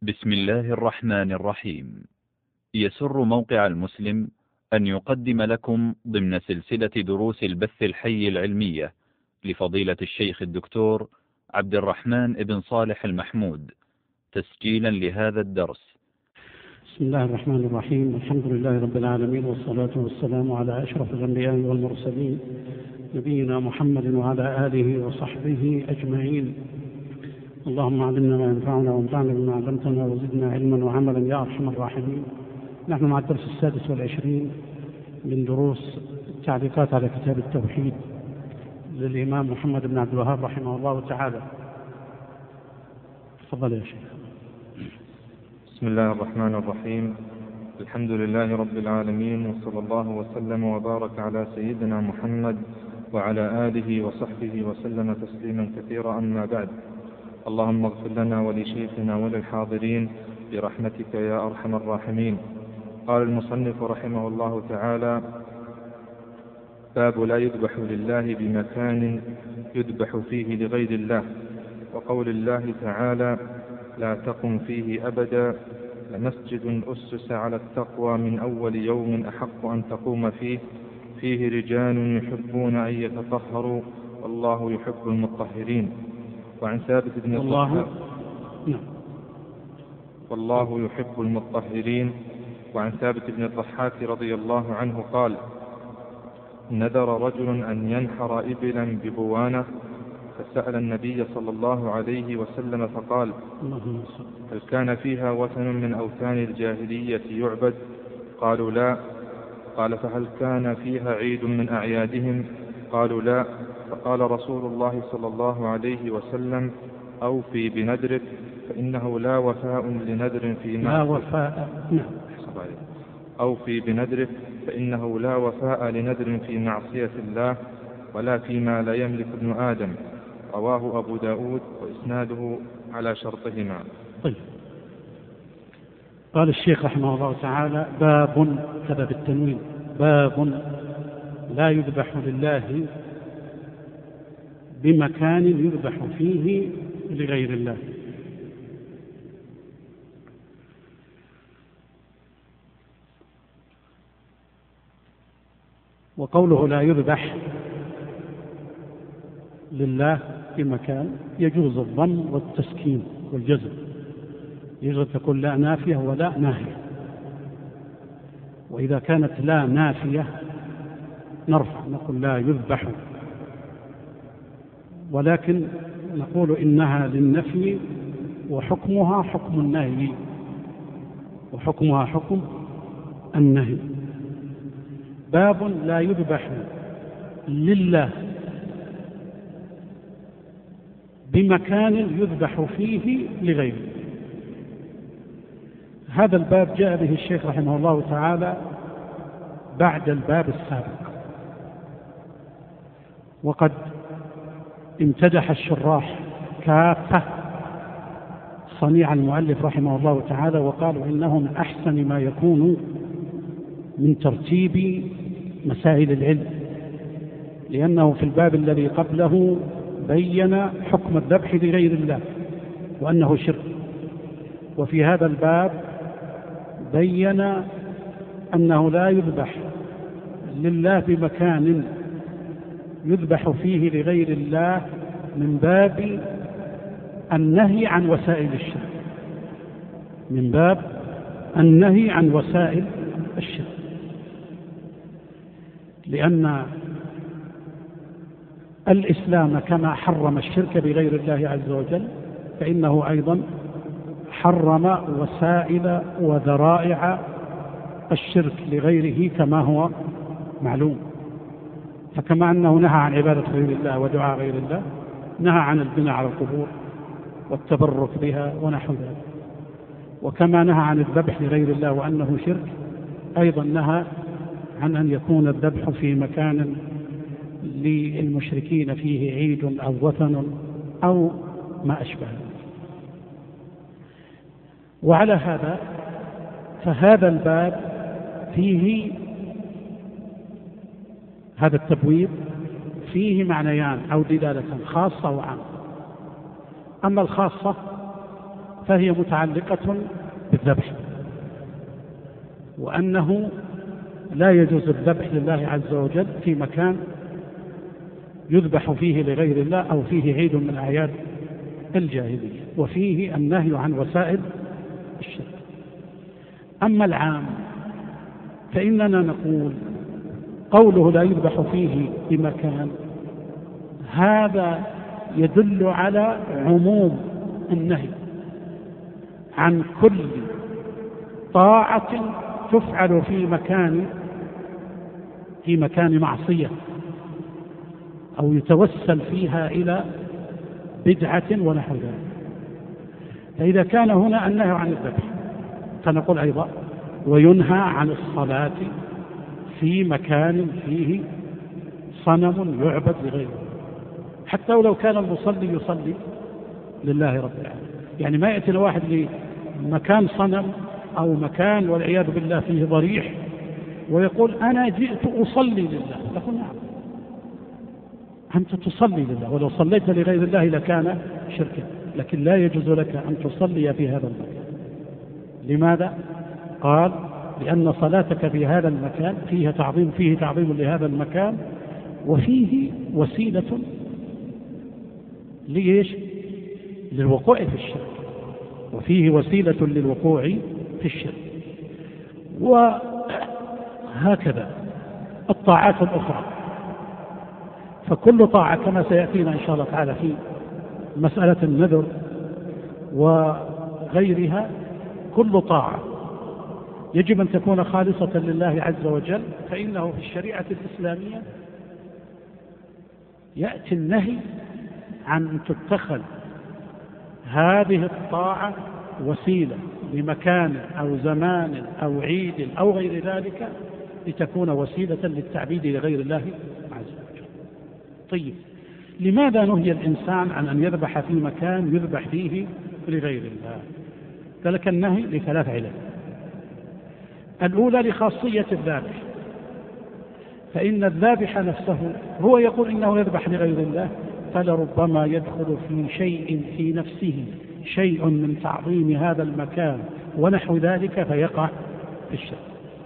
بسم الله الرحمن الرحيم. يسر موقع المسلم أن يقدم لكم ضمن سلسلة دروس البث الحي العلمية لفضيلة الشيخ الدكتور عبد الرحمن بن صالح المحمود تسجيلا لهذا الدرس. بسم الله الرحمن الرحيم. الحمد لله رب العالمين، والصلاة والسلام على أشرف الأنبياء والمرسلين نبينا محمد وعلى آله وصحبه أجمعين. اللهم علمنا ما ينفعنا وانفعنا بما علمتنا وزدنا علما وعملا يا أرحم الراحمين. نحن مع الدرس 26 من دروس التعليقات على كتاب التوحيد للإمام محمد بن عبد الوهاب رحمه الله تعالى. تفضل يا شيخ. بسم الله الرحمن الرحيم. الحمد لله رب العالمين، وصلى الله وسلم وبارك على سيدنا محمد وعلى آله وصحبه وسلم تسليما كثيرا. أما بعد، اللهم اغفر لنا ولشيخنا وللحاضرين برحمتك يا أرحم الراحمين. قال المصنف رحمه الله تعالى: باب لا يذبح لله بمكان يذبح فيه لغير الله. وقول الله تعالى: لا تقم فيه أبدا، لمسجد أسس على التقوى من أول يوم أحق أن تقوم فيه رجال يحبون أن يتطهروا والله يحب المطهرين. وعن ثابت بن الضحاك والله يحب المطهرين. وعن ثابت بن الضحاك رضي الله عنه قال: نذر رجل أن ينحر إبلا ببوانة، فسأل النبي صلى الله عليه وسلم فقال: هل كان فيها وثن من أوثان الجاهلية يعبد؟ قالوا لا. قال: فهل كان فيها عيد من أعيادهم؟ قالوا لا. فقال رسول الله صلى الله عليه وسلم: أوفي بنذرك فإنه لا وفاء لنذر في أوفي بنذرك فإنه لا وفاء لنذر في معصية الله ولا فيما لا يملك ابن آدم. رواه أبو داود وإسناده على شرطهما. طيب. قال الشيخ رحمه الله تعالى: باب كذا بالتنوين، باب لا يذبح لله بمكان يذبح فيه لغير الله. وقوله لا يذبح لله بمكان يجوز الضم والتسكين والجزم، يجوز تقول لا نافية ولا ناهية. وإذا كانت لا نافية نرفع نقول لا يذبح، ولكن نقول إنها للنفي وحكمها حكم النهي، وحكمها حكم النهي. باب لا يذبح لله بمكان يذبح فيه لغيره. هذا الباب جاء به الشيخ رحمه الله تعالى بعد الباب السابق، وقد امتدح الشراح كافة صنيع المؤلف رحمه الله تعالى، وقالوا إنه من أحسن ما يكون من ترتيب مسائل العلم، لأنه في الباب الذي قبله بين حكم الذبح لغير الله وأنه شرك، وفي هذا الباب بين أنه لا يذبح لله بمكان يذبح فيه لغير الله من باب النهي عن وسائل الشرك، من باب النهي عن وسائل الشرك، لأن الإسلام كما حرم الشرك بغير الله عز وجل فإنه أيضا حرم وسائل وذرائع الشرك لغيره كما هو معلوم. فكما أنه نهى عن عبادة غير الله ودعاء غير الله، نهى عن البناء على القبور والتبرك بها ونحو ذلك. وكما نهى عن الذبح لغير الله وأنه شرك، أيضا نهى عن أن يكون الذبح في مكان للمشركين فيه عيد أو وثن أو ما أشبه. وعلى هذا فهذا الباب فيه هذا التبويب فيه معنيان أو دلالة خاصة وعامة. أما الخاصة فهي متعلقة بالذبح، وأنه لا يجوز الذبح لله عز وجل في مكان يذبح فيه لغير الله أو فيه عيد من أعياد الجاهلية، وفيه النهي عن وسائل الشرك. أما العام فإننا نقول قوله لا يذبح فيه بمكان، هذا يدل على عموم النهي عن كل طاعة تفعل في مكان معصية أو يتوسل فيها إلى بدعة ونحو ذلك. فإذا كان هنا النهي عن الذبح، فنقول أيضا وينهى عن الصلاة في مكان فيه صنم يعبد لغيره، حتى ولو كان المصلي يصلي لله رب العالمين. يعني ما يأتي واحد لمكان صنم أو مكان والعياذ بالله فيه ضريح ويقول أنا جئت أصلي لله، نقول نعم أنت تصلي لله، ولو صليت لغير الله لكان شركا، لكن لا يجوز لك أن تصلي في هذا المكان. لماذا؟ قال لأن صلاتك في هذا المكان فيه تعظيم لهذا المكان، وفيه وسيلة للوقوع في الشرك، وفيه وسيلة للوقوع في الشرك. وهكذا الطاعات الأخرى، فكل طاعة كما سيأتينا إن شاء الله تعالى في مسألة النذر وغيرها، كل طاعة يجب أن تكون خالصة لله عز وجل، فإنه في الشريعة الإسلامية يأتي النهي عن أن تتخذ هذه الطاعة وسيلة لمكان أو زمان أو عيد أو غير ذلك لتكون وسيلة للتعبيد لغير الله عز وجل. طيب، لماذا نهي الإنسان عن أن يذبح في مكان يذبح فيه لغير الله؟ ذلك النهي لثلاث علل. الأولى لخاصية الذابح، فإن الذابح نفسه هو يقول إنه يذبح لغير الله، فلربما يدخل في شيء في نفسه شيء من تعظيم هذا المكان ونحو ذلك فيقع في الشرك.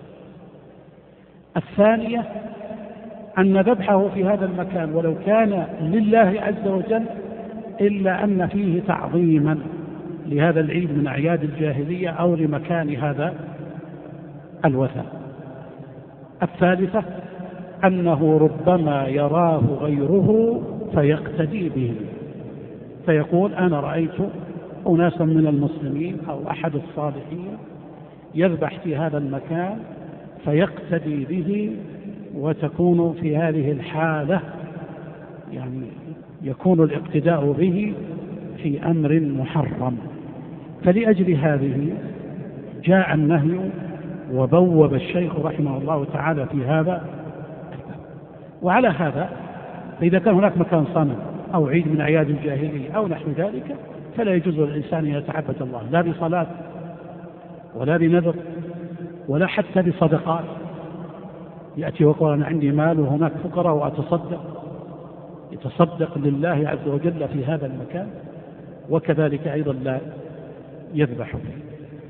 الثانية أن ذبحه في هذا المكان ولو كان لله عز وجل إلا أن فيه تعظيما لهذا العيد من أعياد الجاهلية أو لمكان هذا الوثن. الثالثة أنه ربما يراه غيره فيقتدي به، فيقول أنا رأيت أناسا من المسلمين أو أحد الصالحين يذبح في هذا المكان فيقتدي به، وتكون في هذه الحالة يعني يكون الاقتداء به في أمر محرم. فلأجل هذه جاء النهي وبوب الشيخ رحمه الله تعالى في هذا. وعلى هذا فإذا كان هناك مكان صنم أو عيد من أعياد الجاهلية أو نحو ذلك فلا يجوز للإنسان أن يتعبد الله لا بصلاة ولا بنذر ولا حتى بصدقات، يأتي ويقول أنا عندي مال وهناك فقراء يتصدق لله عز وجل في هذا المكان، وكذلك أيضا لا يذبح فيه.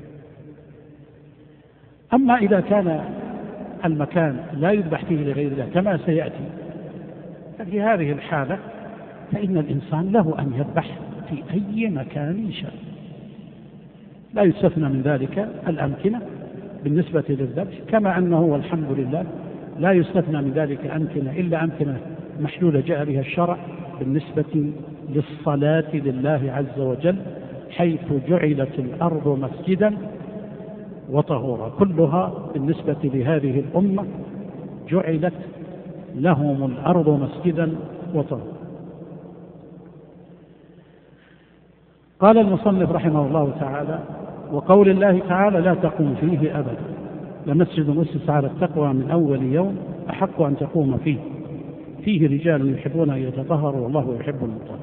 أما إذا كان المكان لا يذبح فيه لغير الله كما سيأتي، ففي هذه الحالة فإن الإنسان له أن يذبح في أي مكان شاء، لا يستثنى من ذلك الأمكنة بالنسبة للذبح، كما أنه والحمد لله لا يستثنى من ذلك أمكنة إلا أمكنة محلولة جاء بها الشرع بالنسبة للصلاة لله عز وجل، حيث جعلت الأرض مسجدا وطهورا، كلها بالنسبة لهذه الأمة جعلت لهم الأرض مسجدا وطهورا. قال المصنف رحمه الله تعالى: وقول الله تعالى لا تقوم فيه أبدا، لمسجد أسس على التقوى من أول يوم أحق أن تقوم فيه رجال يحبون أن يتطهروا والله يحب المطهرين.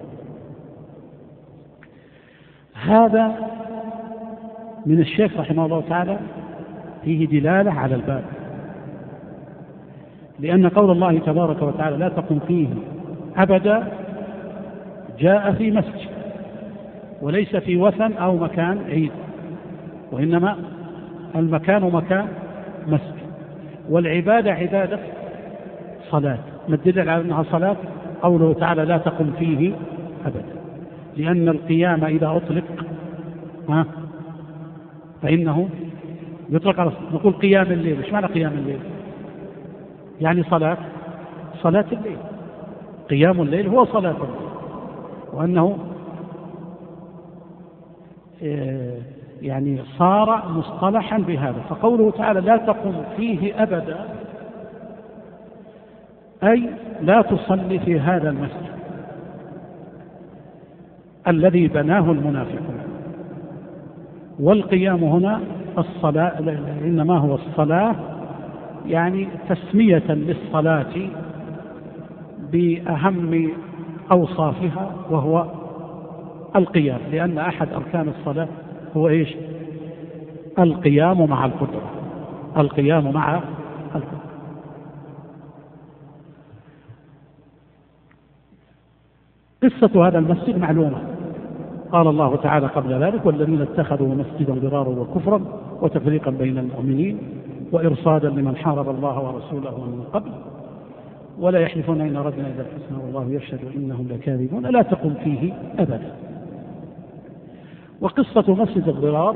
هذا من الشيخ رحمه الله تعالى فيه دلالة على الباب، لأن قول الله تبارك وتعالى لا تقم فيه أبدا جاء في مسجد، وليس في وثن أو مكان عيد، وإنما المكان مكان مسجد، والعبادة عبادة صلاة. ما الدليل على أنها صلاة؟ قوله تعالى لا تقم فيه أبدا، لأن القيام إذا أطلق فإنه يطلق على نقول قيام الليل. إيش معنى قيام الليل؟ يعني صلاة الليل. قيام الليل هو صلاة الليل، وأنه يعني صار مصطلحا بهذا. فقوله تعالى لا تقم فيه أبدا أي لا تصلي في هذا المسجد الذي بناه المنافقون. والقيام هنا الصلاة، إنما هو الصلاة يعني تسمية للصلاة بأهم أوصافها وهو القيام، لأن أحد أركان الصلاة هو إيش؟ القيام مع القدرة. القيام مع القدرة. قصة هذا المسجد معلومة. قال الله تعالى قبل ذلك والذين اتخذوا مسجدا ضرارا وكفرا وتفريقا بين المؤمنين وإرصادا لمن حارب الله ورسوله من قبل ولا يحلفون إن أردنا إلا الحسنى والله يشهد إنهم لكاذبون لا تقم فيه أبدا. وقصة مسجد الضرار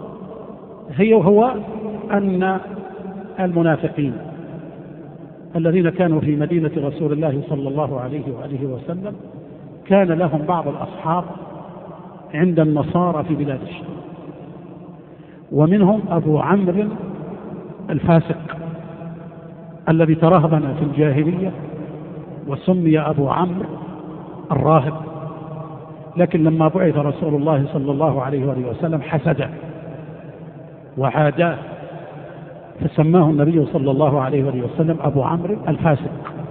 هو أن المنافقين الذين كانوا في مدينة رسول الله صلى الله عليه وآله وسلم كان لهم بعض الأصحاب عند النصارى في بلاد الشام، ومنهم أبو عمرو الفاسق الذي ترهبن في الجاهلية وسمي أبو عمرو الراهب، لكن لما بعث رسول الله صلى الله عليه وآله وسلم حسده وعاداه فسماه النبي صلى الله عليه وآله وسلم أبو عمرو الفاسق.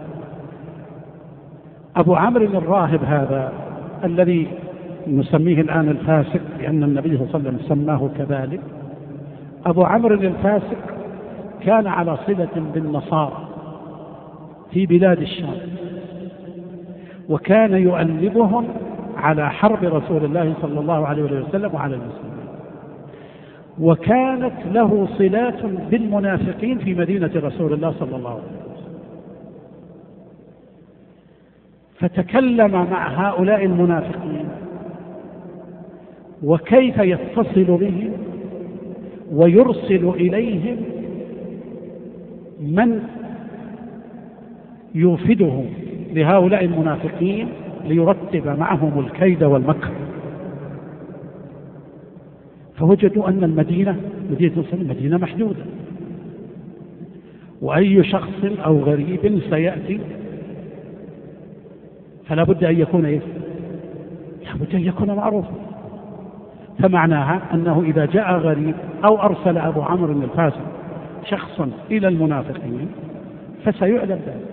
أبو عمرو الراهب هذا الذي نسميه الآن الفاسق لأن النبي صلى الله عليه وسلم سماه كذلك، أبو عمرو الفاسق كان على صلة بالنصارى في بلاد الشام، وكان يؤلبهم على حرب رسول الله صلى الله عليه وسلم وعلى المسلمين، وكانت له صلات بالمنافقين في مدينة رسول الله صلى الله عليه وسلم. فتكلم مع هؤلاء المنافقين وكيف يتصل بهم ويرسل إليهم من يوفدهم لهؤلاء المنافقين ليرتب معهم الكيد والمكر. فوجدوا أن المدينة مدينة محدودة، وأي شخص أو غريب سيأتي فلا بد أن يكون لا بد أن يكون معروفا. فمعناها أنه إذا جاء غريب أو أرسل أبو عمرو الفاسق شخصا إلى المنافقين فسيعلم ذلك.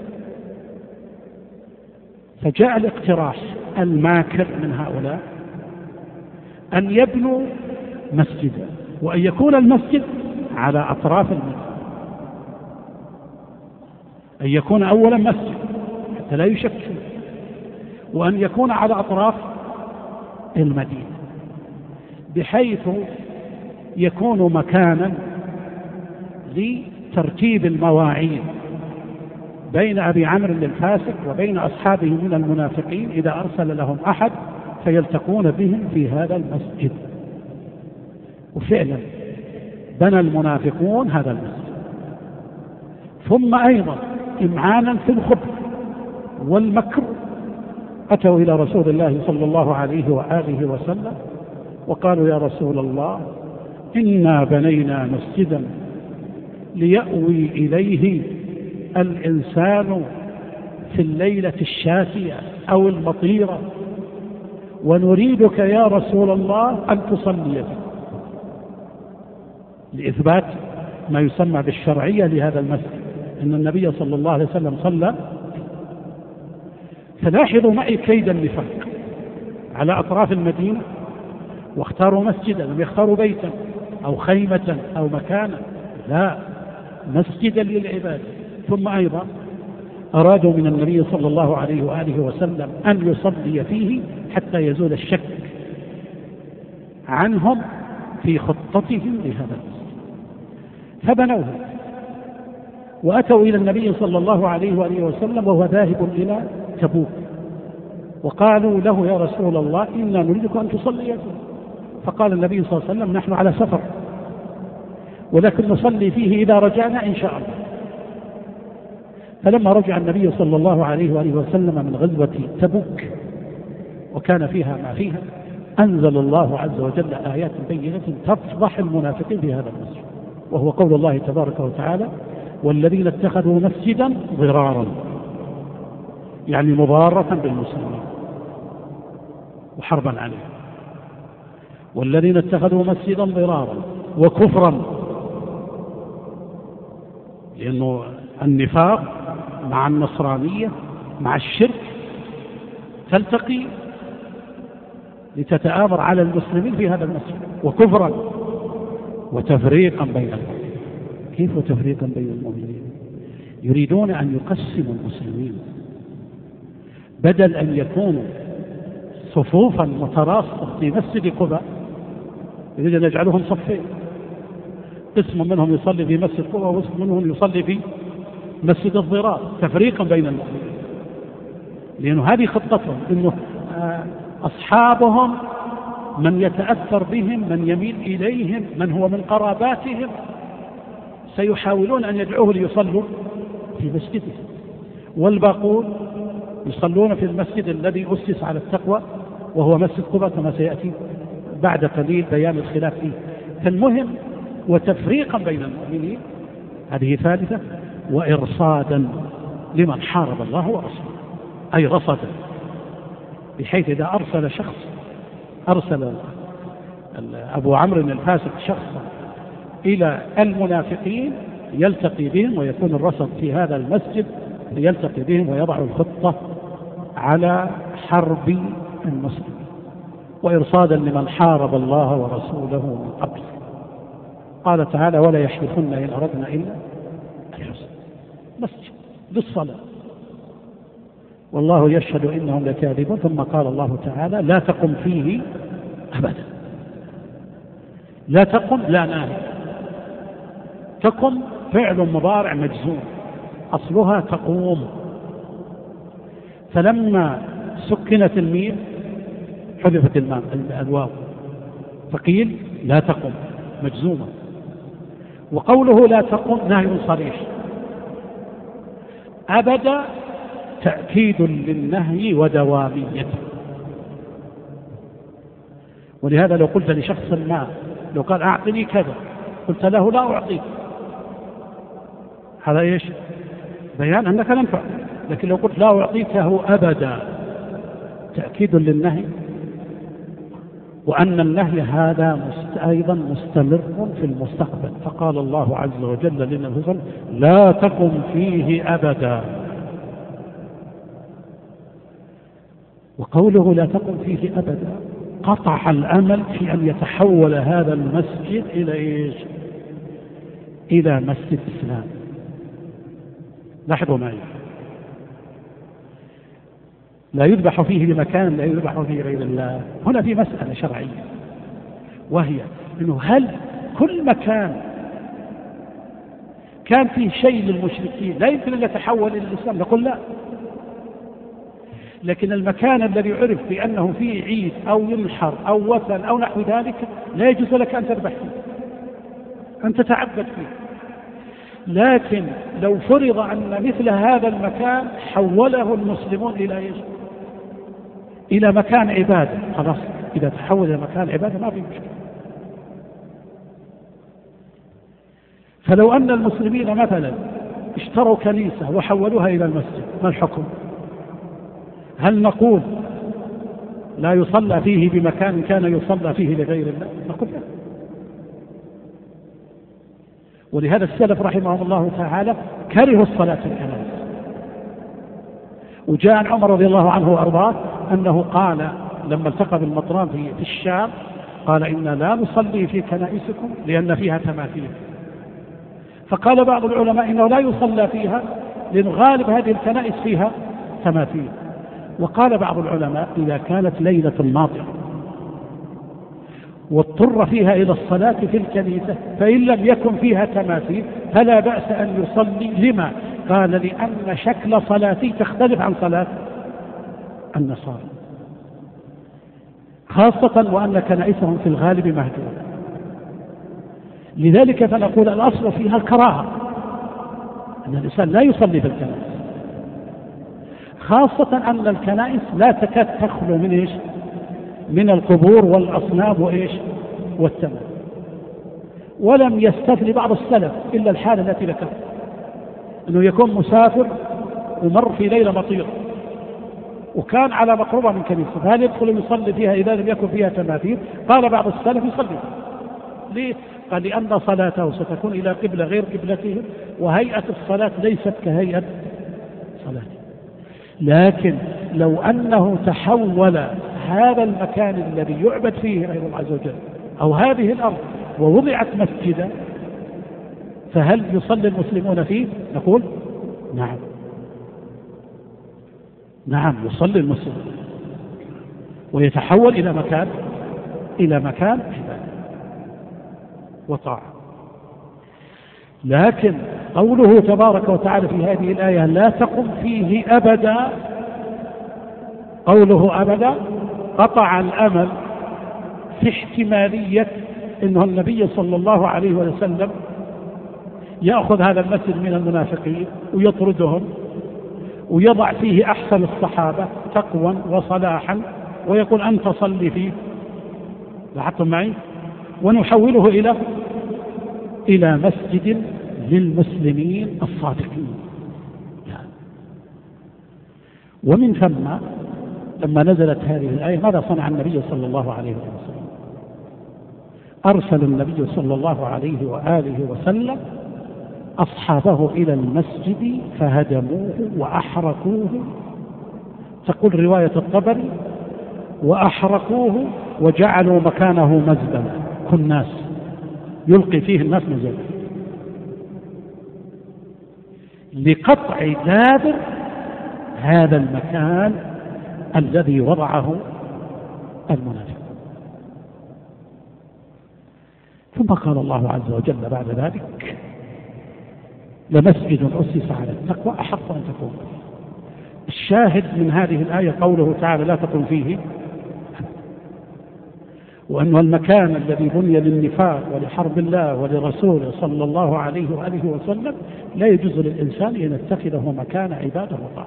فجاء الاقتراح الماكر من هؤلاء أن يبنوا مسجدا، وأن يكون المسجد على أطراف المدينة، أن يكون أولا مسجد حتى لا يشكل، وأن يكون على أطراف المدينة بحيث يكون مكانا لترتيب المواعيد بين أبي عمرو الفاسق وبين أصحابه من المنافقين إذا أرسل لهم أحد فيلتقون بهم في هذا المسجد. وفعلا بنى المنافقون هذا المسجد. ثم أيضا إمعانا في الخبث والمكر أتوا إلى رسول الله صلى الله عليه وآله وسلم وقالوا يا رسول الله إنا بنينا مسجدا ليأوي إليه الإنسان في الليلة الشاتية أو المطيرة، ونريدك يا رسول الله أن تصلي فيه، لإثبات ما يسمى بالشرعية لهذا المسجد إن النبي صلى الله عليه وسلم صلى. فلاحظوا معي كيد النفاق على أطراف المدينة، واختاروا مسجدا، لم يختاروا بيتا أو خيمة أو مكانا، لا، مسجدا للعبادة. ثم أيضا أرادوا من النبي صلى الله عليه وآله وسلم أن يصلي فيه حتى يزول الشك عنهم في خطتهم لهذا المسجد، فبنوه وأتوا إلى النبي صلى الله عليه وآله وسلم وهو ذاهب إلى تبوك، وقالوا له يا رسول الله إنا نريدك أن تصلي فيه. فقال النبي صلى الله عليه وسلم نحن على سفر ولكن نصلي فيه إذا رجعنا إن شاء الله. فلما رجع النبي صلى الله عليه وآله وسلم من غزوة تبوك وكان فيها ما فيها، أنزل الله عز وجل آيات بينة تفضح المنافقين في هذا المسجد، وهو قول الله تبارك وتعالى والذين اتخذوا مسجدا ضرارا، يعني مضارة بالمسلمين وحربا عليهم، والذين اتخذوا مسجدا ضرارا وكفرا، لأنه النفاق مع النصرانية مع الشرك تلتقي لتتآمر على المسلمين في هذا المسجد، وكفرا وتفريقا بين المؤمنين. كيف تفريقا بين المؤمنين؟ يريدون أن يقسموا المسلمين بدل أن يكونوا صفوفا متراصة في مسجد قباء، يريد أن يجعلهم صفين، قسم منهم يصلي في مسجد قباء وقسم منهم يصلي في مسجد الضرار، تفريقا بين المؤمنين. لأنه هذه خطتهم، أنه أصحابهم من يتأثر بهم، من يميل إليهم، من هو من قراباتهم، سيحاولون أن يدعوه ليصلوا في مسجده، والباقون يصلون في المسجد الذي أسس على التقوى وهو مسجد قباء، كما سيأتي بعد قليل بيان الخلاف فيه. فالمهم وتفريقا بين المؤمنين، هذه ثالثة، وإرصادا لمن حارب الله ورسوله، أي رصدا، بحيث إذا أرسل شخص، أرسل أبو عمرو الفاسق شخصا إلى المنافقين يلتقي بهم، ويكون الرصد في هذا المسجد ليلتقي بهم ويضع الخطة على حرب المسلمين، وإرصادا لمن حارب الله ورسوله من قبل. قال تعالى ولا يحلفن إن أردنا إلا الحسنى، مسجد للصلاة والله يشهد إنهم لكاذبون. ثم قال الله تعالى لا تقم فيه أبدا، لا تقم لا ناهي، تقم فعل مضارع مجزوم أصلها تقوم، فلما سكنت الميم حذفت الواو فقيل لا تقم مجزومة. وقوله لا تقم نهي صريح، أبدا تأكيد للنهي ودواميته. ولهذا لو قلت لشخص ما، لو قال أعطني كذا قلت له لا أعطيك، هذا إيش؟ بيان أنك لم تعطي. لكن لو قلت لا أعطيكه أبدا تأكيد للنهي، وأن النهي هذا أيضا مستمر في المستقبل. فقال الله عز وجل للنبي صلى الله عليه وسلم لا تقم فيه أبدا. وقوله لا تقم فيه أبدا قطع الأمل في أن يتحول هذا المسجد إلى إيش؟ إلى مسجد إسلام. لاحظوا معي، لا يذبح فيه بمكان لا يذبح فيه غير الله. هنا في مسألة شرعية، وهي أنه هل كل مكان كان فيه شيء للمشركين لا يمكن أن يتحول إلى الإسلام؟ نقول لا. لكن المكان الذي عرف بأنه فيه عيد أو ينحر أو وثن أو نحو ذلك لا يجوز لك أن تذبح فيه، أن تتعبد فيه. لكن لو فرض أن مثل هذا المكان حوله المسلمون إلى إيش؟ إلى مكان عبادة، خلاص إذا تحول إلى مكان عبادة ما في مشكلة. فلو أن المسلمين مثلا اشتروا كنيسة وحولوها إلى المسجد، ما الحكم؟ هل نقول لا يصلى فيه بمكان كان يصلى فيه لغير الله؟ نقول لا. ولهذا السلف رحمه الله تعالى كرهوا الصلاة في الكنائس. وجاء عن عمر رضي الله عنه وأرضاه أنه قال لما التقى بالمطران في الشام قال إنا لا نصلي في كنائسكم لأن فيها تماثيل. فقال بعض العلماء إنه لا يصلى فيها لأن غالب هذه الكنائس فيها تماثيل. وقال بعض العلماء إذا كانت ليلة ماطرة واضطر فيها إلى الصلاة في الكنيسة فإن لم يكن فيها تماثيل فلا بأس أن يصلي. لما؟ قال لأن شكل صلاتي تختلف عن صلاة النصارى، خاصة وأن كنائسهم في الغالب مهجورة. لذلك فنقول الأصل فيها الكراهة، أن الإنسان لا يصلي في الكنائس، خاصة أن الكنائس لا تكاد تخلو من إيش؟ من القبور والأصنام وإيش؟ والتماثيل. ولم يستثني بعض السلف إلا الحالة التي ذكرت، أنه يكون مسافر ومر في ليلة مطيرة وكان على مقربة من كنيسة، فهل يدخل يصلي فيها إذا لم يكن فيها تماثيل؟ قال بعض السلف يصلي. ليه؟ قال لأن صلاته ستكون إلى قبلة غير قبلتهم، وهيئة الصلاة ليست كهيئة صلاته. لكن لو أنه تحول هذا المكان الذي يعبد فيه غير الله عز وجل أو هذه الأرض ووضعت مسجدا، فهل يصلي المسلمون فيه؟ نقول نعم، نعم يصلي المسلمون، ويتحول إلى مكان عبادة وطاعة. لكن قوله تبارك وتعالى في هذه الآية لا تقم فيه أبدا، قوله أبدا قطع الأمل في احتمالية أنه النبي صلى الله عليه وسلم يأخذ هذا المسجد من المنافقين ويطردهم ويضع فيه أحسن الصحابة تقوى وصلاحا ويقول أنت صلي فيه، لاحظتم معي، ونحوله إلى مسجد للمسلمين الصادقين. ومن ثم لما نزلت هذه الآية ماذا صنع النبي صلى الله عليه وسلم؟ أرسل النبي صلى الله عليه وآله وسلم أصحابه إلى المسجد فهدموه وأحرقوه، تقول رواية الطبري وأحرقوه وجعلوا مكانه مزبلة، كل الناس يلقي فيه الناس مزبلة، لقطع دابر هذا المكان الذي وضعه المنافق. ثم قال الله عز وجل بعد ذلك لمسجد أسس على التقوى أحق أن تكون. الشاهد من هذه الآية قوله تعالى لا تكن فيه، وأن المكان الذي بني للنفاق ولحرب الله ولرسوله صلى الله عليه وآله وسلم لا يجوز للإنسان أن يتخذه مكان عبادة وطاعة.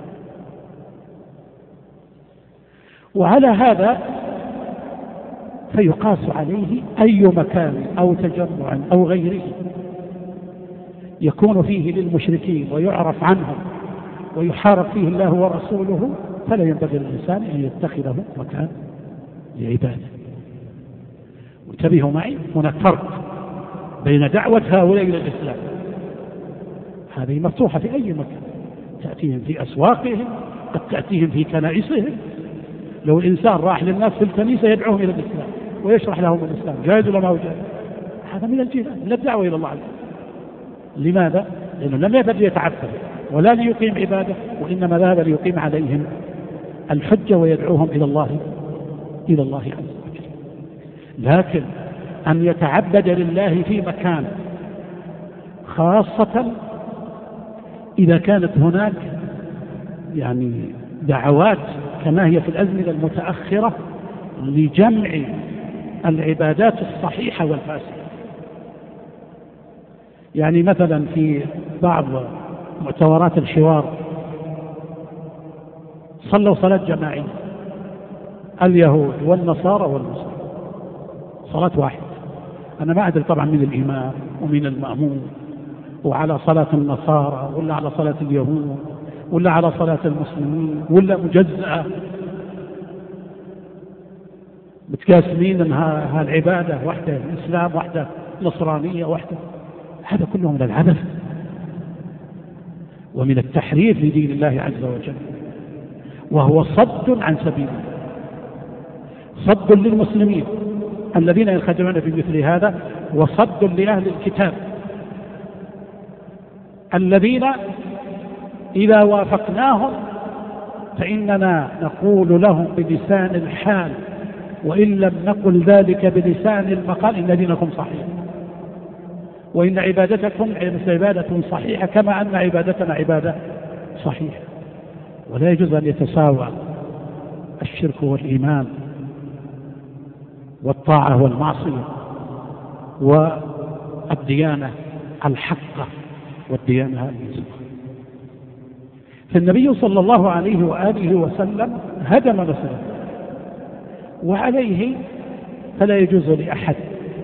وعلى هذا فيقاس عليه أي مكان أو تجمع أو غيره يكون فيه للمشركين ويعرف عنهم ويحارب فيه الله ورسوله، فلا ينبغي للإنسان أن يتخذه مكان لعباده. وانتبهوا معي، هناك فرق بين دعوة هؤلاء إلى الإسلام، هذه مفتوحة في أي مكان، تأتيهم في أسواقهم، قد تأتيهم في كنائسهم. لو الإنسان راح للناس في الكنيسة يدعوهم إلى الإسلام ويشرح لهم الإسلام، جائز ولا ما هو جائز؟ هذا من الجهاد، من الدعوة إلى الله عز وجل. لماذا؟ لأنه لم يذهب ليتعبد ولا ليقيم عبادة، وإنما ذهب ليقيم عليهم الحجة ويدعوهم إلى الله عز وجل. لكن أن يتعبد لله في مكان، خاصة إذا كانت هناك يعني دعوات كما هي في الأزمنة المتأخرة لجمع العبادات الصحيحة والفاسدة. يعني مثلا في بعض مؤتمرات الحوار صلوا صلاة جماعية اليهود والنصارى والمسلمين، صلاة واحدة. أنا ما أدري طبعا من الإمام ومن المأموم، وعلى صلاة النصارى ولا على صلاة اليهود ولا على صلاة المسلمين ولا مجزأة متقاسمين انها العبادة وحدة، الإسلام وحدة، نصرانية وحدة. هذا كله من العبث ومن التحريف لدين الله عز وجل، وهو صد عن سبيل الله، صد للمسلمين الذين ينخدعون في مثل هذا، وصد لأهل الكتاب الذين إذا وافقناهم فإننا نقول لهم بلسان الحال وإن لم نقل ذلك بلسان المقال إن دينكم صحيح، وإن عبادتكم عبادة صحيحة كما أن عبادتنا عبادة صحيحة. ولا يجوز أن يتساوى الشرك والإيمان والطاعة والمعصية والديانة الحقة والديانة المسلمة. فالنبي صلى الله عليه وآله وسلم هدم مسجدا، وعليه فلا يجوز لأحد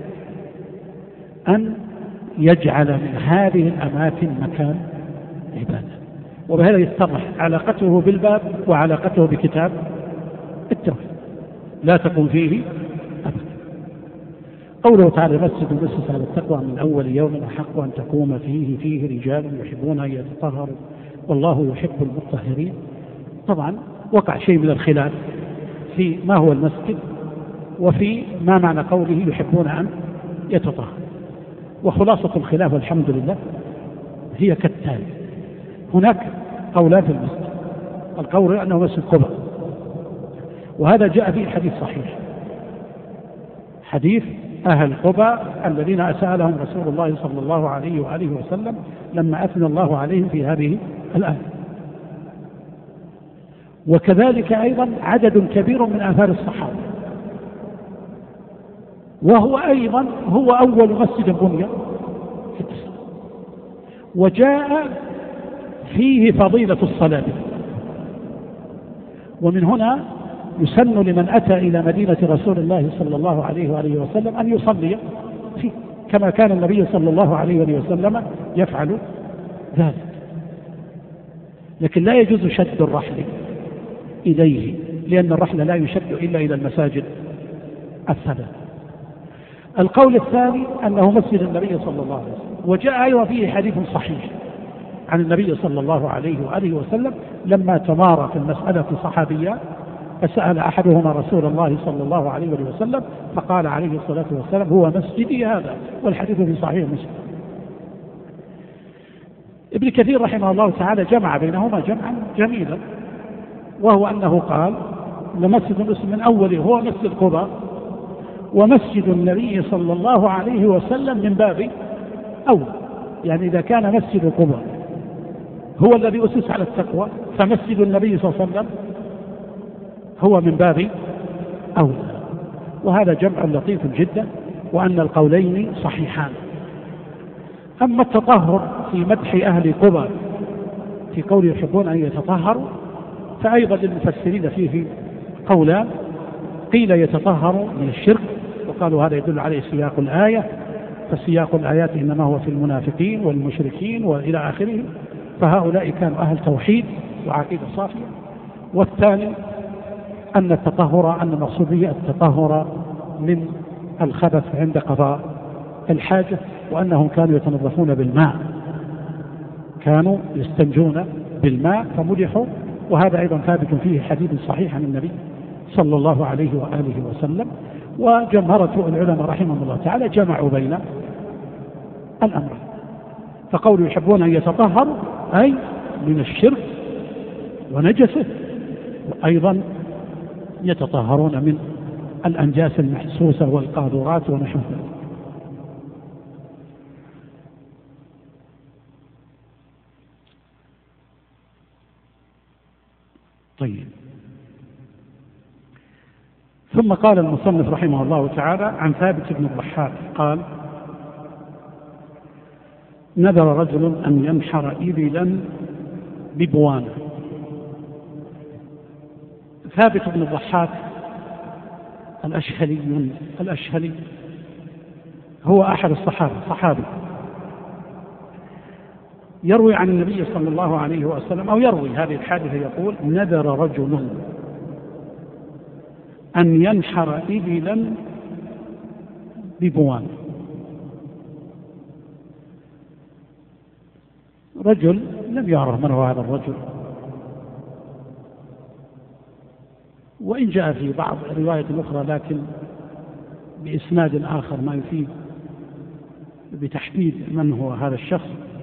أن يجعل من هذه الأماكن مكان عبادة. وبهذا يتضح علاقته بالباب وعلاقته بكتاب التوحيد، لا تكون فيه أبدا. قوله تعالى مسجد أسس على التقوى من أول يوم أحق أن تقوم فيه رجال يحبون أن يتطهروا والله يحب المطهرين. طبعا وقع شيء من الخلاف في ما هو المسجد وفي ما معنى قوله يحبون أن يتطهروا، وخلاصة الخلاف والحمد لله هي كالتالي: هناك قولان في المسجد. القول أنه مسجد قباء، وهذا جاء فيه حديث صحيح، حديث أهل قباء الذين أسألهم رسول الله صلى الله عليه وآله وسلم لما أثنى الله عليهم في هذه الآية. وكذلك أيضا عدد كبير من آثار الصحابة، وهو أيضا هو أول مسجد بني في الإسلام، وجاء فيه فضيلة الصلاة. ومن هنا يسن لمن أتى إلى مدينة رسول الله صلى الله عليه وآله وسلم أن يصلي فيه كما كان النبي صلى الله عليه وآله وسلم يفعل ذلك. لكن لا يجوز شد الرحل إليه، لأن الرحل لا يشد إلا إلى المساجد الثلاث. القول الثاني أنه مسجد النبي صلى الله عليه وسلم، وجاء أيضا فيه حديث صحيح عن النبي صلى الله عليه وآله وسلم لما تمارى في المسألة صحابيان، فسأل أحدهما رسول الله صلى الله عليه وسلم فقال عليه الصلاة والسلام هو مسجدي هذا، والحديث في صحيح مسلم. ابن كثير رحمه الله تعالى جمع بينهما جمعا جميلا، وهو أنه قال لمسجد المسلم من أوله هو مسجد قباء، ومسجد النبي صلى الله عليه وسلم من باب أول. يعني إذا كان مسجد قباء هو الذي أسس على التقوى، فمسجد النبي صلى الله عليه وسلم هو من باب أول. وهذا جمع لطيف جدا، وأن القولين صحيحان. أما التطهر في مدح أهل قباء في قول يحبون أن يتطهروا، فأيضا للمفسرين فيه قولان: قيل يتطهر من الشرك، وقالوا هذا يدل عليه سياق الآية، فسياق الآيات إنما هو في المنافقين والمشركين وإلى آخره، فهؤلاء كانوا أهل توحيد وعقيدة صافية. والثاني أن التطهر أن المقصود به التطهر من الخبث عند قضاء الحاجة، وأنهم كانوا يتنظفون بالماء، كانوا يستنجون بالماء فمدحوا. وهذا أيضا ثابت فيه حديث صحيح عن النبي صلى الله عليه وآله وسلم. وجمهرة العلماء رحمهم الله تعالى جمعوا بين الأمر، فقولوا يحبون أن يتطهروا أي من الشرك ونجسه، وأيضا يتطهرون من الأنجاس المحسوسة والقاذورات ونحو ذلك. طيب، ثم قال المصنف رحمه الله تعالى عن ثابت بن الضحاك قال: نذر رجل أن ينحر إبلا ببوانة. ثابت بن الضحاك الأشهلي هو أحد الصحابة، صحابي، يروي عن النبي صلى الله عليه وسلم، أو يروي هذه الحادثة، يقول: نذر رجل أن ينحر إبلا ببوان. رجل لم يعرف من هو هذا الرجل، وإن جاء في بعض الرواية الأخرى لكن بإسناد آخر ما يفيد بتحديد من هو هذا الشخص،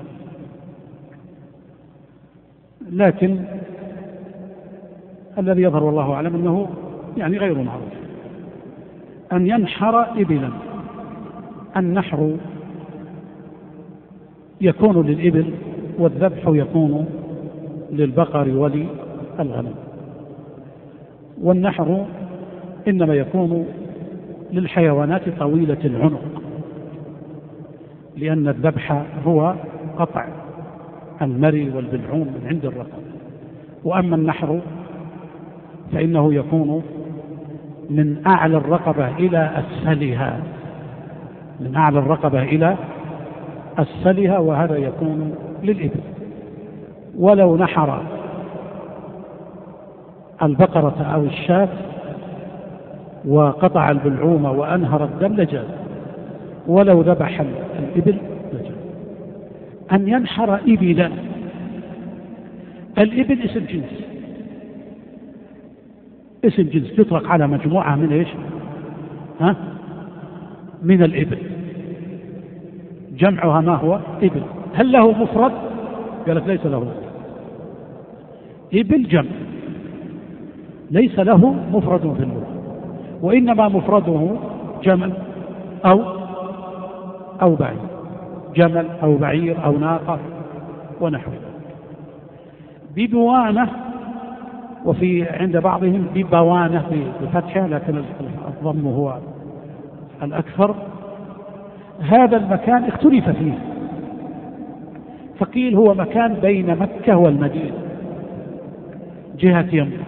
لكن الذي يظهر والله أعلم أنه يعني غير معروف. أن ينحر إبلا. النحر يكون للإبل والذبح يكون للبقر وللغنم، والنحر إنما يكون للحيوانات طويلة العنق، لأن الذبح هو قطع المري والبلعوم من عند الرقبة. وأما النحر فإنه يكون من أعلى الرقبة إلى أسفلها، من أعلى الرقبة إلى أسفلها، وهذا يكون للإبل. ولو نحر البقرة أو الشاة وقطع البلعوم وأنهر الدم لجاز، ولو ذبح الإبل لجاز. أن ينحر إبلا. الإبل اسم جنس، اسم جنس يطلق على مجموعة من إيش؟ من الإبل، جمعها ما هو؟ إبل. هل له مفرد؟ قالت ليس له مفرد. إبل جمع، ليس له مفرد في اللغة، وإنما مفرده جمل أو بعير، جمل أو بعير أو ناقة ونحو ذلك. ببوانة، وفي عند بعضهم ببوانة بفتحة، لكن الضم هو الأكثر. هذا المكان اختلف فيه، فقيل هو مكان بين مكة والمدينة جهة يمنى،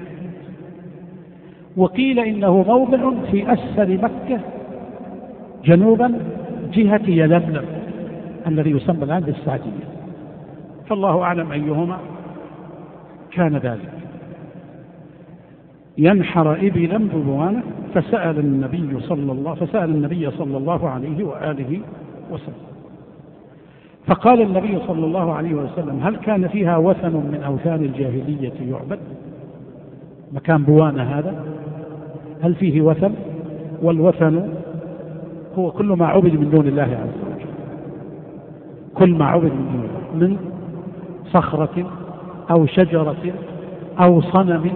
وقيل إنه موضع في أسفل مكة جنوبا جهة يلملم الذي يسمى الآن بالسعدية، فالله أعلم أيهما كان ذلك. ينحر إبلا ببوانة. فسأل النبي صلى الله عليه وآله وسلم، فقال النبي صلى الله عليه وسلم: هل كان فيها وثن من أوثان الجاهلية يعبد؟ مكان بوانة هذا هل فيه وثن؟ والوثن هو كل ما عبد من دون الله عز وجل، كل ما عبد من دون الله، من صخرة أو شجرة أو صنم.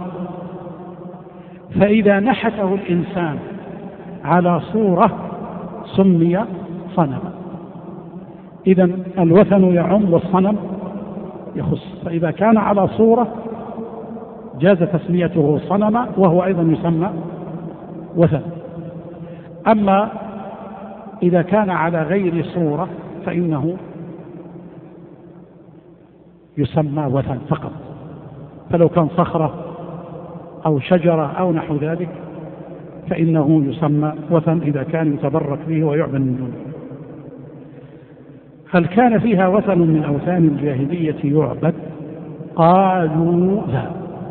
فإذا نحته الإنسان على صورة سمي صنما. إذن الوثن يعم والصنم يخص، فإذا كان على صورة جاز تسميته صنما، وهو أيضا يسمى وثن. أما إذا كان على غير صورة فإنه يسمى وثن فقط. فلو كان صخرة أو شجرة أو نحو ذلك فإنه يسمى وثن إذا كان يتبرك به ويعبد من دونه. هل كان فيها وثن من أوثان الجاهلية يعبد؟ قالوا لا.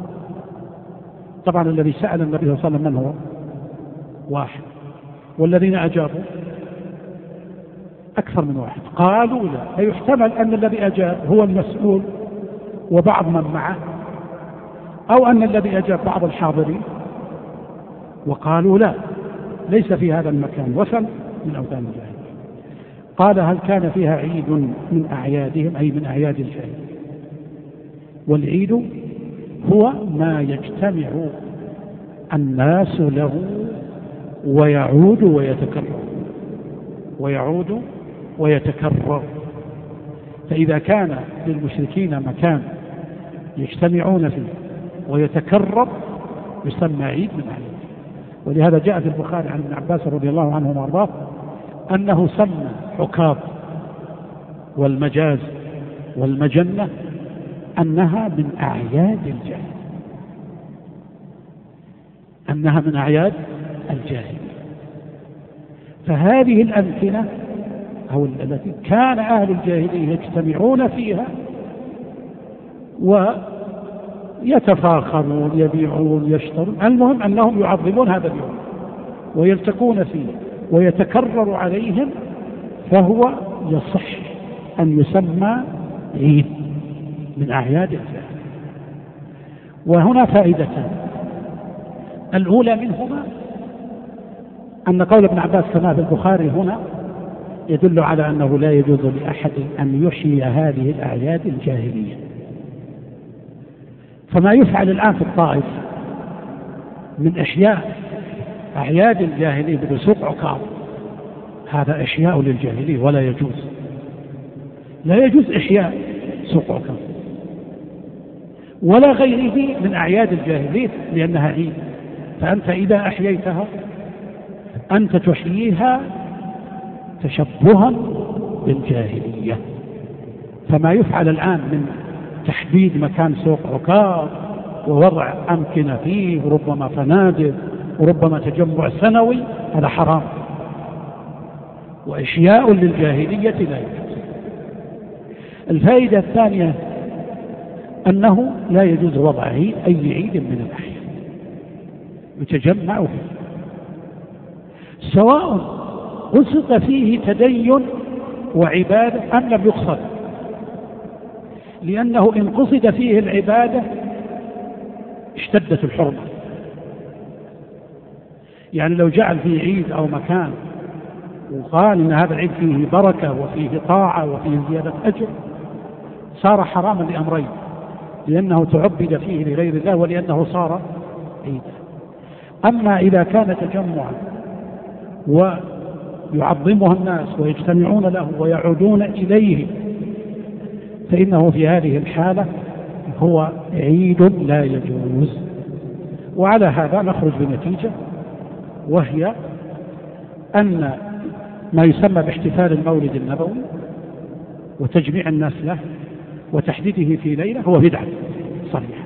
طبعا الذي سأل النبي صلى الله عليه وسلم من هو؟ واحد، والذين أجابوا أكثر من واحد. قالوا لا، فيحتمل أن الذي أجاب هو المسؤول وبعض من معه، أو أن الذي أجاب بعض الحاضرين وقالوا لا، ليس في هذا المكان وثن من أوثان الجاهلية. قال: هل كان فيها عيد من أعيادهم، أي من أعياد الجاهلية؟ والعيد هو ما يجتمع الناس له ويعود ويتكرر، ويعود ويتكرر. فإذا كان للمشركين مكان يجتمعون فيه ويتكرر يسمى عيد من أعياد. ولهذا جاء في البخاري عن ابن عباس رضي الله عنه وارضاه أنه سمى عكاظ والمجاز والمجنة أنها من أعياد الجاهلية، أنها من أعياد الجاهلية. فهذه الأمثلة أو التي كان أهل الجاهلية يجتمعون فيها ويتفاخرون يبيعون يشترون، المهم أنهم يعظمون هذا اليوم ويلتقون فيه ويتكرر عليهم، فهو يصح أن يسمى عيد من أعياد الجاهلية. وهنا فائدتان: الأولى منهما أن قول ابن عباس كما في البخاري هنا يدل على أنه لا يجوز لأحد أن يحيي هذه الأعياد الجاهلية. فما يفعل الآن في الطائف من إحياء أعياد الجاهلية مثل سوق عكاظ هذا إحياء للجاهلية ولا يجوز، لا يجوز إحياء سوق عكاظ ولا غيره من أعياد الجاهلية لأنها عيد. فأنت إذا أحييتها أنت تحييها تشبها بالجاهلية. فما يفعل الآن من تحديد مكان سوق عكاظ ووضع أمكنة فيه وربما فنادق وربما تجمع سنوي هذا حرام وإحياء للجاهلية لا يجوز. الفائدة الثانية أنه لا يجوز وضع عيد أي عيد من الأحياء يتجمع فيه، سواء قصد فيه تدين وعبادة أم لم يقصد، لأنه إن قصد فيه العبادة اشتدت الحرمة. يعني لو جعل فيه عيد أو مكان وقال إن هذا العيد فيه بركة وفيه طاعة وفيه زيادة أجر صار حراما لأمرين، لأنه تعبد فيه لغير الله ولأنه صار عيدا. أما إذا كان تجمعا ويعظمها الناس ويجتمعون له ويعودون إليه فإنه في هذه الحالة هو عيد لا يجوز. وعلى هذا نخرج بنتيجة، وهي أن ما يسمى باحتفال المولد النبوي وتجميع الناس له وتحديده في ليلة هو بدعة صريحة.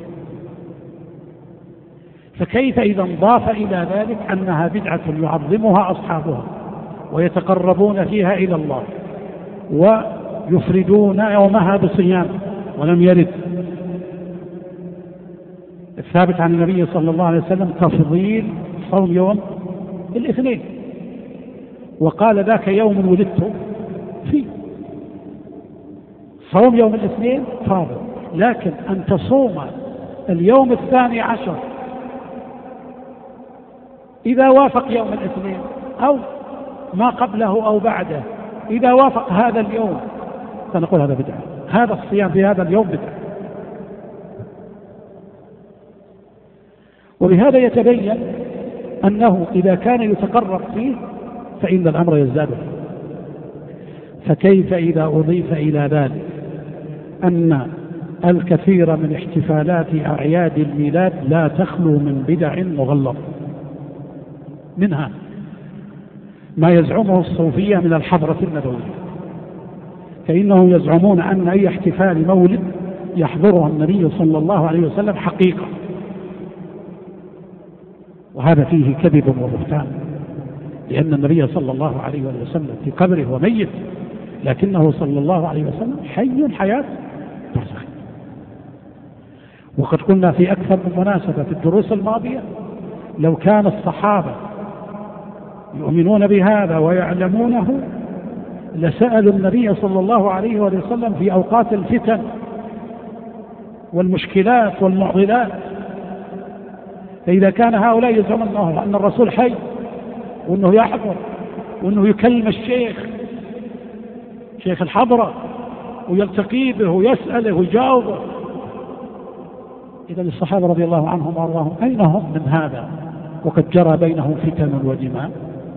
فكيف إذا انضاف إلى ذلك أنها بدعة يعظمها أصحابها ويتقربون فيها إلى الله ويفردون يومها بصيام، ولم يرد الثابت عن النبي صلى الله عليه وسلم تفضيل صوم يوم الاثنين، وقال ذاك يوم ولدت فيه. صوم يوم الاثنين فاضل، لكن أن تصوم اليوم 12 إذا وافق يوم الاثنين أو ما قبله أو بعده، إذا وافق هذا اليوم فنقول هذا بدعة، هذا الصيام في هذا اليوم بدعة. وبهذا يتبين أنه إذا كان يتقرب فيه فإن الأمر يزداد. فكيف إذا أضيف إلى ذلك أن الكثير من احتفالات أعياد الميلاد لا تخلو من بدع مغلظة، منها ما يزعمه الصوفية من الحضرة النبوية، فإنهم يزعمون أن أي احتفال مولد يحضرها النبي صلى الله عليه وسلم حقيقة، وهذا فيه كذب وبهتان، لأن النبي صلى الله عليه وسلم في قبره وميت، لكنه صلى الله عليه وسلم حي حياة برزخ. وقد قلنا في أكثر من مناسبة في الدروس الماضية لو كان الصحابة يؤمنون بهذا ويعلمونه لسألوا النبي صلى الله عليه وسلم في أوقات الفتن والمشكلات والمعضلات. فإذا كان هؤلاء يزعمون أن الرسول حي وأنه يحضر وأنه يكلم الشيخ الحضرة ويلتقي به ويسأله ويجاوبه، إذا الصحابة رضي الله عنهم وارضاهم أين هم من هذا وقد جرى بينهم فتن ودماء؟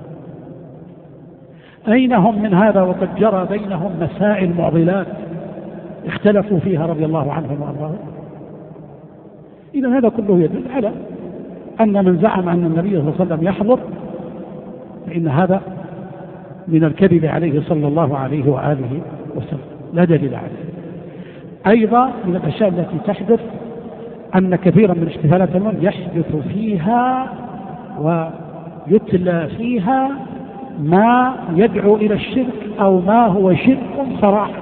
أين هم من هذا وقد جرى بينهم مسائل معضلات اختلفوا فيها رضي الله عنهم وارضاهم؟ إذا هذا كله يدل على أن من زعم أن النبي صلى الله عليه وسلم يحضر فإن هذا من الكذب عليه صلى الله عليه وآله وسلم، لا دليل عليه. أيضا من الأشياء التي تحدث أن كثيرا من احتفالات المولد يحدث فيها ويتلى فيها ما يدعو إلى الشرك أو ما هو شرك صراحة.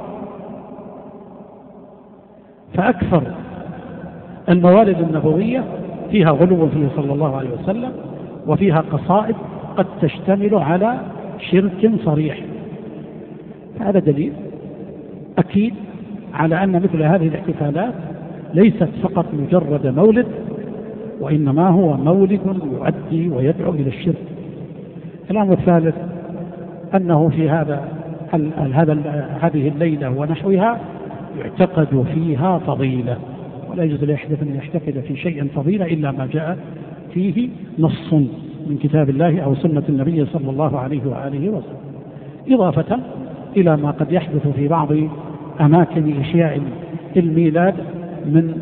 فأكثر الموالد النبوية فيها غلو فيه صلى الله عليه وسلم، وفيها قصائد قد تشتمل على شرك صريح. هذا دليل أكيد على أن مثل هذه الاحتفالات ليست فقط مجرد مولد، وإنما هو مولد يؤدي ويدعو إلى الشرك. الأمر الثالث أنه في هذه الليلة ونحوها يعتقد فيها فضيلة، ولا يجوز لأحد أن يحتفل في شيء فضيلة إلا ما جاء فيه نص من كتاب الله أو سنة النبي صلى الله عليه وآله وسلم، إضافة إلى ما قد يحدث في بعض أماكن إحياء الميلاد من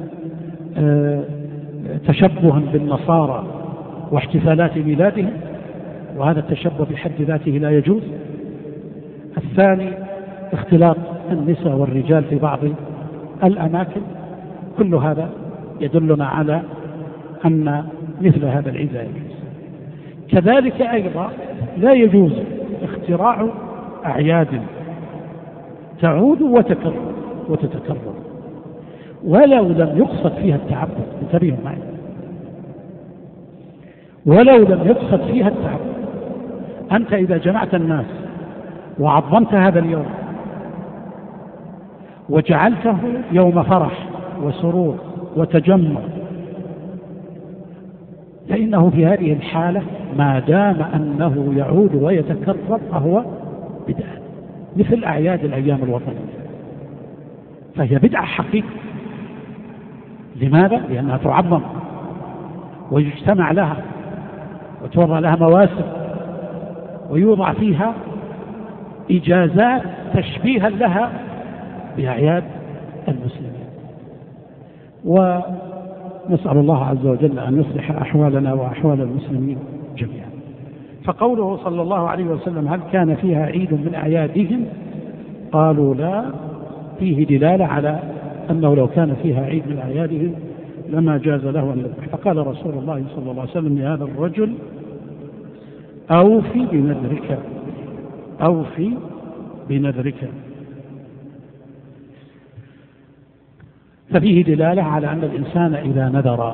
تشبه بالنصارى واحتفالات ميلادهم، وهذا التشبه بحد ذاته لا يجوز. الثاني اختلاط النساء والرجال في بعض الأماكن، كل هذا يدلنا على أن مثل هذا العيد لا يجوز. كذلك أيضا لا يجوز اختراع أعياد تعود وتتكرر ولو لم يقصد فيها التعبد. انتبهوا معي، ولو لم يقصد فيها التعبد. أنت إذا جمعت الناس وعظمت هذا اليوم وجعلته يوم فرح وسرور وتجمع، فإنه في هذه الحالة ما دام أنه يعود ويتكرر فهو بدعة، مثل أعياد الأيام الوطنية، فهي بدعة حقيقة. لماذا؟ لأنها تعظم ويجتمع لها وتوضع لها مواسم ويوضع فيها إجازات تشبيها لها بأعياد المسلمين. ونسأل الله عز وجل أن يصلح أحوالنا وأحوال المسلمين جميعا. فقوله صلى الله عليه وسلم هل كان فيها عيد من أعيادهم؟ قالوا لا، فيه دلالة على أنه لو كان فيها عيد من أعيادهم لما جاز له أن يذبح. فقال رسول الله صلى الله عليه وسلم لهذا الرجل أوفي بنذرك، أوفي بنذرك. ففيه دلالة على أن الإنسان إذا نذر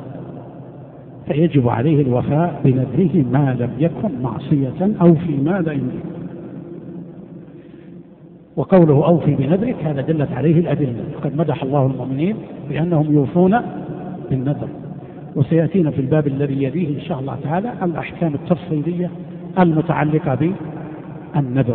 فيجب عليه الوفاء بنذره ما لم يكن معصية أو فيما لا يملك. وقوله أوفي بنذرك هذا دلت عليه الأدلة، وقد مدح الله المؤمنين بأنهم يوفون بالنذر، وسيأتينا في الباب الذي يليه إن شاء الله تعالى الأحكام التفصيلية المتعلقة بالنذر.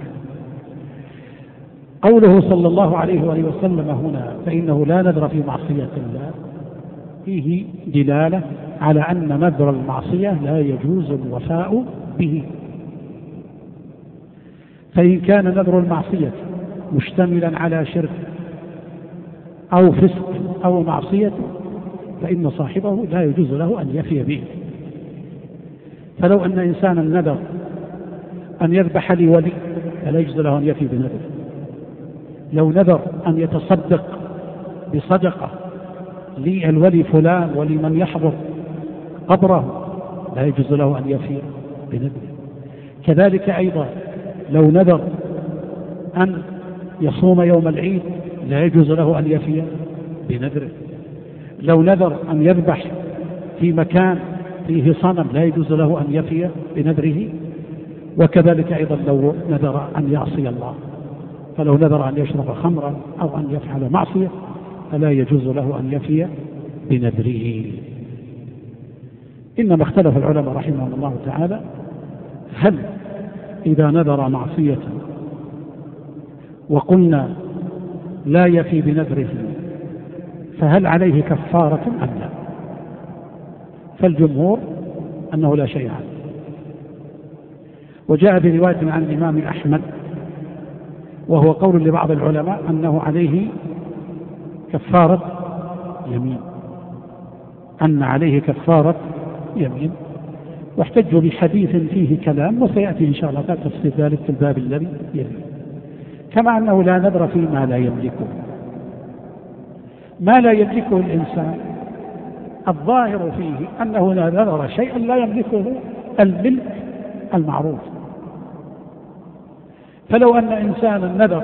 قوله صلى الله عليه وآله وسلم هنا فإنه لا نذر في معصية الله، فيه دلالة على أن نذر المعصية لا يجوز الوفاء به. فإن كان نذر المعصية مشتملا على شرك أو فسق أو معصية فإن صاحبه لا يجوز له أن يفي به. فلو أن إنسانا نذر أن يذبح لولي فلا يجوز له أن يفي بنذره. لو نذر أن يتصدق بصدقة للولي فلان ولمن يحضر قبره لا يجوز له أن يفي بنذره. كذلك أيضا لو نذر أن يصوم يوم العيد لا يجوز له أن يفي بنذره. لو نذر أن يذبح في مكان فيه صنم لا يجوز له أن يفي بنذره. وكذلك أيضا لو نذر أن يعصي الله، فلو نذر أن يشرب خمرا أو أن يفعل معصية فلا يجوز له أن يفي بنذره. إنما اختلف العلماء رحمهم الله تعالى هل إذا نذر معصية وقلنا لا يفي بنذره فهل عليه كفارة أم لا؟ فالجمهور أنه لا شيء عليه. وجاء برواية عن الإمام أحمد وهو قول لبعض العلماء أنه عليه كفارة يمين، أن عليه كفارة يمين، واحتجوا بحديث فيه كلام وسيأتي إن شاء الله تفصيل ذلك في الباب الذي يليه. كما أنه لا نذر فيما لا يملكه. ما لا يملكه الإنسان الظاهر فيه أنه لا نذر شيئا لا يملكه الملك المعروف. فلو أن إنسانا نذر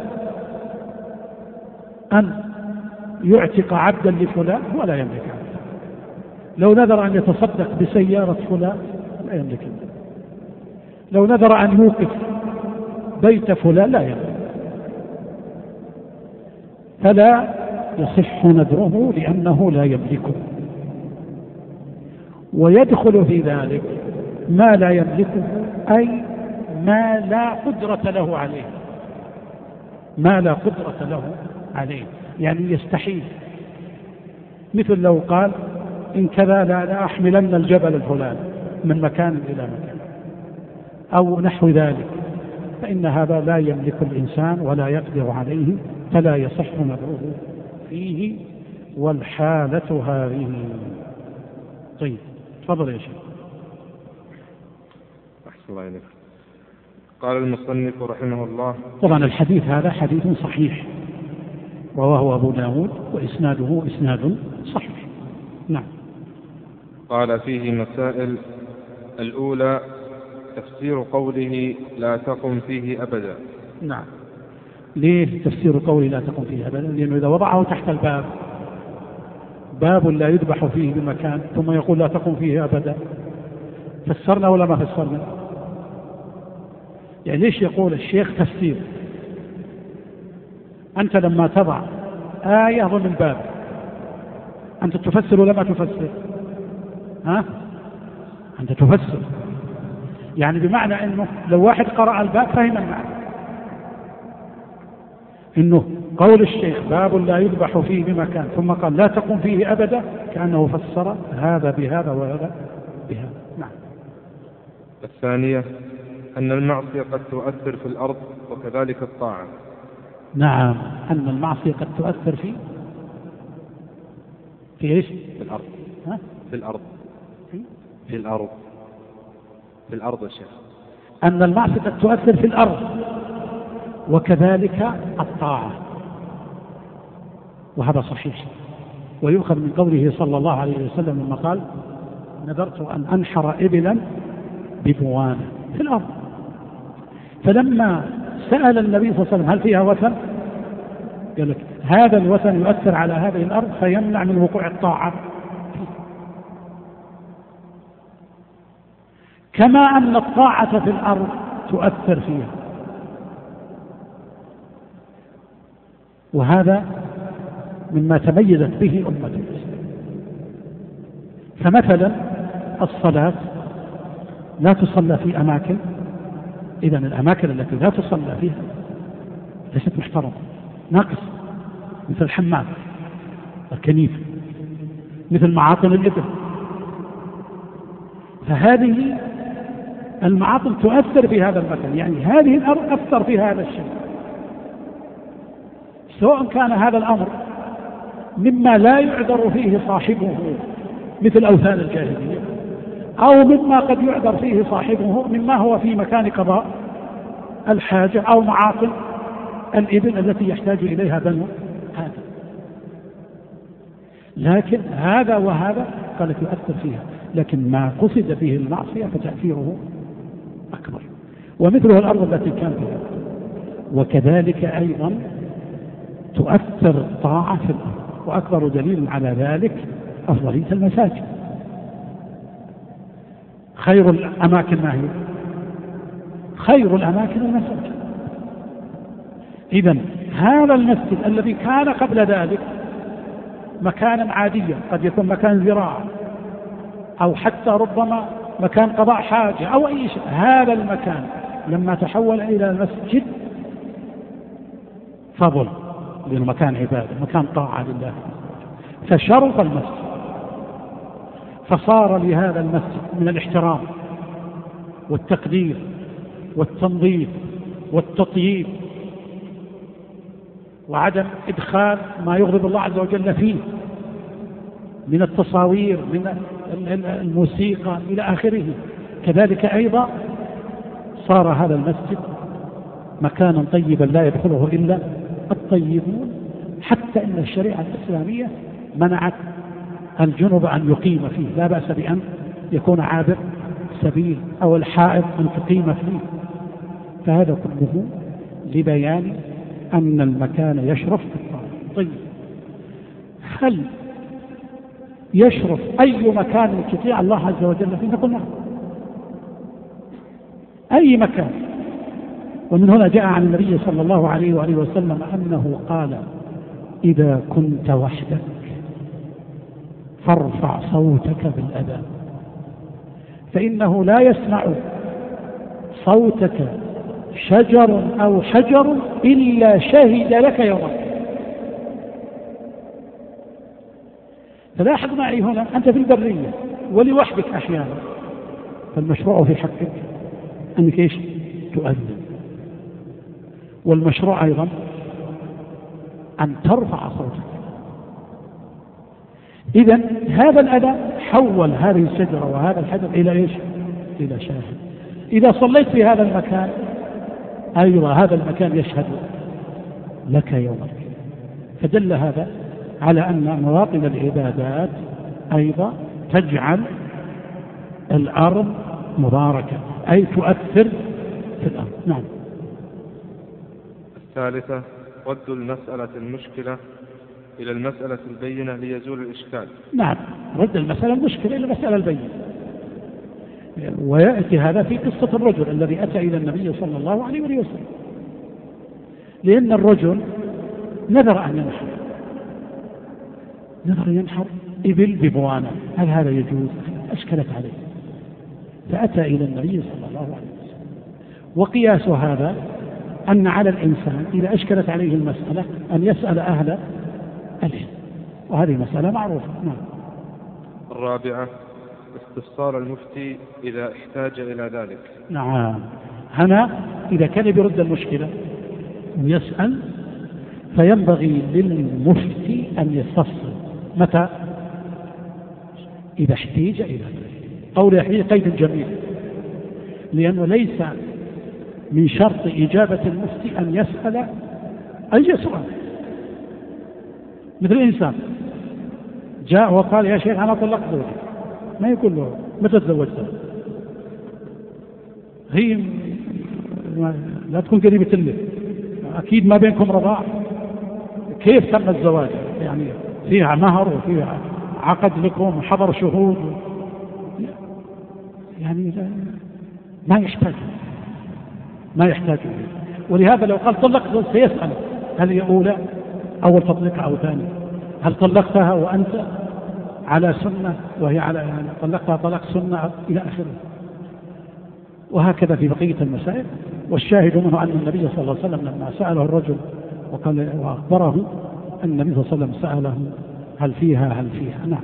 أن يعتق عبدا لفلان ولا يملك عبدا، لو نذر أن يتصدق بسيارة فلان لا يملك، لو نذر أن يوقف بيت فلان لا يملك، فلا يصح نذره لأنه لا يملكه. ويدخل في ذلك ما لا يملكه أي ما لا قدرة له عليه، ما لا قدرة له عليه، يعني يستحيل. مثل لو قال إن كذا لا أحملن الجبل الفلاني من مكان إلى مكان أو نحو ذلك، فإن هذا لا يملك الإنسان ولا يقدر عليه، فلا يصح نذره فيه، والحالة هذه. طيب تفضل يا شيخ. أحسن الله إليك. قال المصنف رحمه الله: طبعا الحديث هذا حديث صحيح، رواه أبو داود وإسناده إسناد صحيح. نعم. قال: فيه مسائل. الأولى تفسير قوله لا تقم فيه أبدا. نعم. ليه تفسير قوله لا تقم فيه أبدا؟ لأنه إذا وضعه تحت الباب، باب لا يذبح فيه بمكان، ثم يقول لا تقم فيه أبدا، فسرنا ولا ما فسرنا؟ يعني ليش يقول الشيخ تفسير؟ أنت لما تضع آية ضمن الباب أنت تفسر ولا ما تفسر؟ أنت تفسر، يعني بمعنى أنه لو واحد قرأ الباب فهم المعنى، إنه قول الشيخ باب لا يذبح فيه بمكان ثم قال لا تقم فيه أبدا، كأنه فسر هذا بهذا وهذا بهذا. نعم. الثانية أن المعصية قد تؤثر في الأرض وكذلك الطاعة. نعم، أن المعصية قد تؤثر في إيش؟ في الأرض. في الأرض. في الأرض. في الأرض يا شيخ. أن المعصية قد تؤثر في الأرض وكذلك الطاعة، وهذا صحيح، ويؤخذ من قوله صلى الله عليه وسلم لما قال نذرت أن أنحر إبلا ببوانة في الأرض، فلما سأل النبي صلى الله عليه وسلم هل فيها وثن؟ قال لك هذا الوثن يؤثر على هذه الأرض فيمنع من وقوع الطاعة، كما أن الطاعة في الأرض تؤثر فيها. وهذا مما تميزت به أمة الإسلام. فمثلا الصلاة لا تصلى في أماكن، إذن الأماكن التي لا تصلى فيها ليست محترمة، ناقص، مثل الحمام، الكنيف، مثل معاطن الإبل، فهذه المعاطن تؤثر في هذا المكان، يعني هذه الأرض أثر في هذا الشيء، سواء كان هذا الأمر مما لا يعذر فيه صاحبه مثل أوثان الجاهلية، أو مما قد يعذر فيه صاحبه مما هو في مكان قضاء الحاجة أو معاطن الإبل التي يحتاج إليها بنو هذا، لكن هذا وهذا قالت يؤثر فيها، لكن ما قصد به المعصية فتأثيره أكبر، ومثله الأرض التي كان فيها. وكذلك أيضا تؤثر الطاعة في الأرض، وأكبر دليل على ذلك أفضلية المساجد. خير الأماكن ما هي؟ خير الأماكن المساجد. إذن هذا المسجد الذي كان قبل ذلك مكانا عاديا، قد يكون مكان زراعة أو حتى ربما مكان قضاء حاجة أو أي شيء، هذا المكان لما تحول إلى المسجد فضل، لأنه مكان عبادة، مكان طاعة لله، فشرف المسجد، فصار لهذا المسجد من الاحترام والتقدير والتنظيف والتطييب وعدم إدخال ما يغضب الله عز وجل فيه من التصاوير، من الموسيقى إلى آخره. كذلك أيضا صار هذا المسجد مكانا طيبا لا يدخله إلا الطيبون، حتى إن الشريعة الإسلامية منعت الجنب أن يقيم فيه، لا بأس بأن يكون عابر سبيل أو الحائض أن تقيم فيه. فهذا كله لبيان أن المكان يشرف بالطاعة. طيب، هل يشرف أي مكان تطيع الله عز وجل فيه؟ نقول نعم، أي مكان. ومن هنا جاء عن النبي صلى الله عليه وآله وسلم أنه قال إذا كنت وحدك فارفع صوتك بالأذان، فإنه لا يسمع صوتك شجر أو حجر إلا شهد لك يوم. فلاحظ معي هنا أنت في البرية ولوحدك أحيانا، فالمشروع في حقك أنك إيش؟ تؤذن. والمشروع أيضا أن ترفع صوتك. إذن هذا الأذان حول هذه الشجرة وهذا الحجر إلى إيش؟ إلى شاهد. إذا صليت في هذا المكان أيضا هذا المكان يشهد لك يوم القيامة. فدل هذا على أن مواطن العبادات أيضا تجعل الأرض مباركة، أي تؤثر في الأرض. نعم. الثالثة رد المسألة المشكلة إلى المسألة البينة ليزول الإشكال. نعم، رد المسألة المشكلة إلى المسألة البينة. ويأتي هذا في قصة الرجل الذي أتى إلى النبي صلى الله عليه وسلم، لأن الرجل نذر أن ينحر، نذر ينحر إبل ببوانة، هل هذا يجوز؟ أشكلت عليه، فأتى إلى النبي صلى الله عليه وسلم. وقياس هذا أن على الإنسان إذا أشكلت عليه المسألة أن يسأل أهل العلم، وهذه مسألة معروفة. نعم. الرابعة استفسار المفتي إذا احتاج إلى ذلك. نعم، هنا إذا كان بيرد المشكلة ويسأل فينبغي للمفتي أن يستفسر متى؟ إذا احتاج إلى ذلك، قول يحتاج قيد جميل، لأنه ليس من شرط إجابة المفتي أن يسأل أي سؤال. مثل الإنسان جاء وقال يا شيخ أنا طلقت زوجي، ما يقول له متى تزوجت؟ هي لا تكون قريبة له، أكيد ما بينكم رضاع، كيف تم الزواج؟ يعني فيها مهر وفيها عقد لكم حضر شهود، يعني ما يحتاج إليه. ولهذا لو قال طلقت سيسأل هل هي أولى أول تطليقها أو ثاني، هل طلقتها وأنت على سنة وهي على يعني طلقتها طلاق سنة إلى آخره، وهكذا في بقية المسائل. والشاهد منه أن النبي صلى الله عليه وسلم لما سأله الرجل وقال وأخبره أن النبي صلى الله عليه وسلم سأله هل فيها. نعم.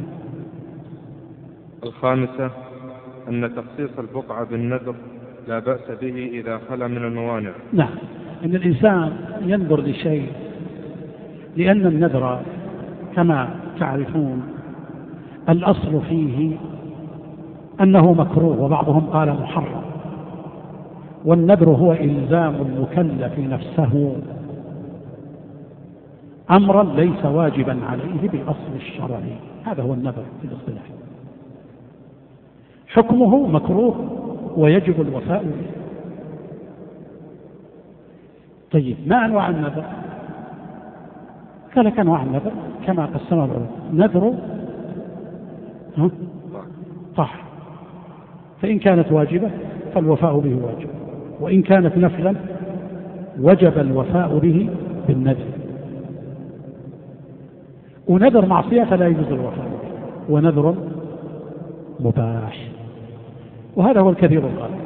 الخامسة أن تخصيص البقعة بالنذر لا بأس به إذا خلا من الموانع. نعم، إن الإنسان ينظر لشيء، لأن النذر كما تعرفون الأصل فيه أنه مكروه، وبعضهم قال محرم. والنذر هو إلزام المكلف نفسه أمرا ليس واجبا عليه بالأصل الشرعي، هذا هو النذر في الاصطلاح. حكمه مكروه ويجب الوفاء به. طيب، ما أنواع النذر؟ قال لك أنواع النذر كما قسمها العلماء: نذر طاعة، فإن كانت واجبة فالوفاء به واجب، وإن كانت نفلا وجب الوفاء به بالنذر. ونذر معصية فلا يجوز الوفاء به، ونذر مباح، وهذا هو الكثير الغالب.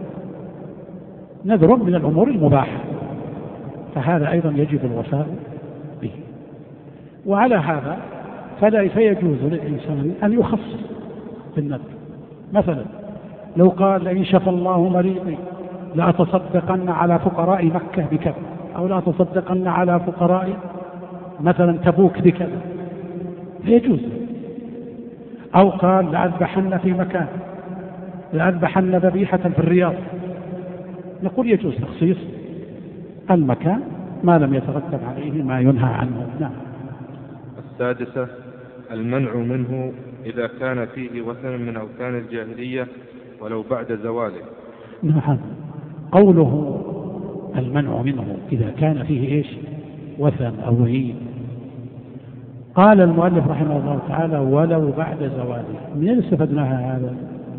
نذر من الأمور المباحة، فهذا أيضا يجب الوفاء به. وعلى هذا فيجوز للإنسان أن يخصص بالنذر. مثلا لو قال لئن شفى الله مريضي لأتصدقن على فقراء مكة بكذا، أو لأتصدقن على فقراء مثلا تبوك بكذا، فيجوز. أو قال لأذبحن في مكان، لأذبحن ذبيحة في الرياض، نقول يجوز تخصيص المكان ما لم يترتب عليه ما ينهى عنه. نعم. السادسة المنع منه إذا كان فيه وثن من أوثان الجاهلية ولو بعد زواله. نعم، قوله المنع منه إذا كان فيه إيش؟ وثن أو عيد. قال المؤلف رحمه الله تعالى ولو بعد زواله. من أين استفدناها هذا؟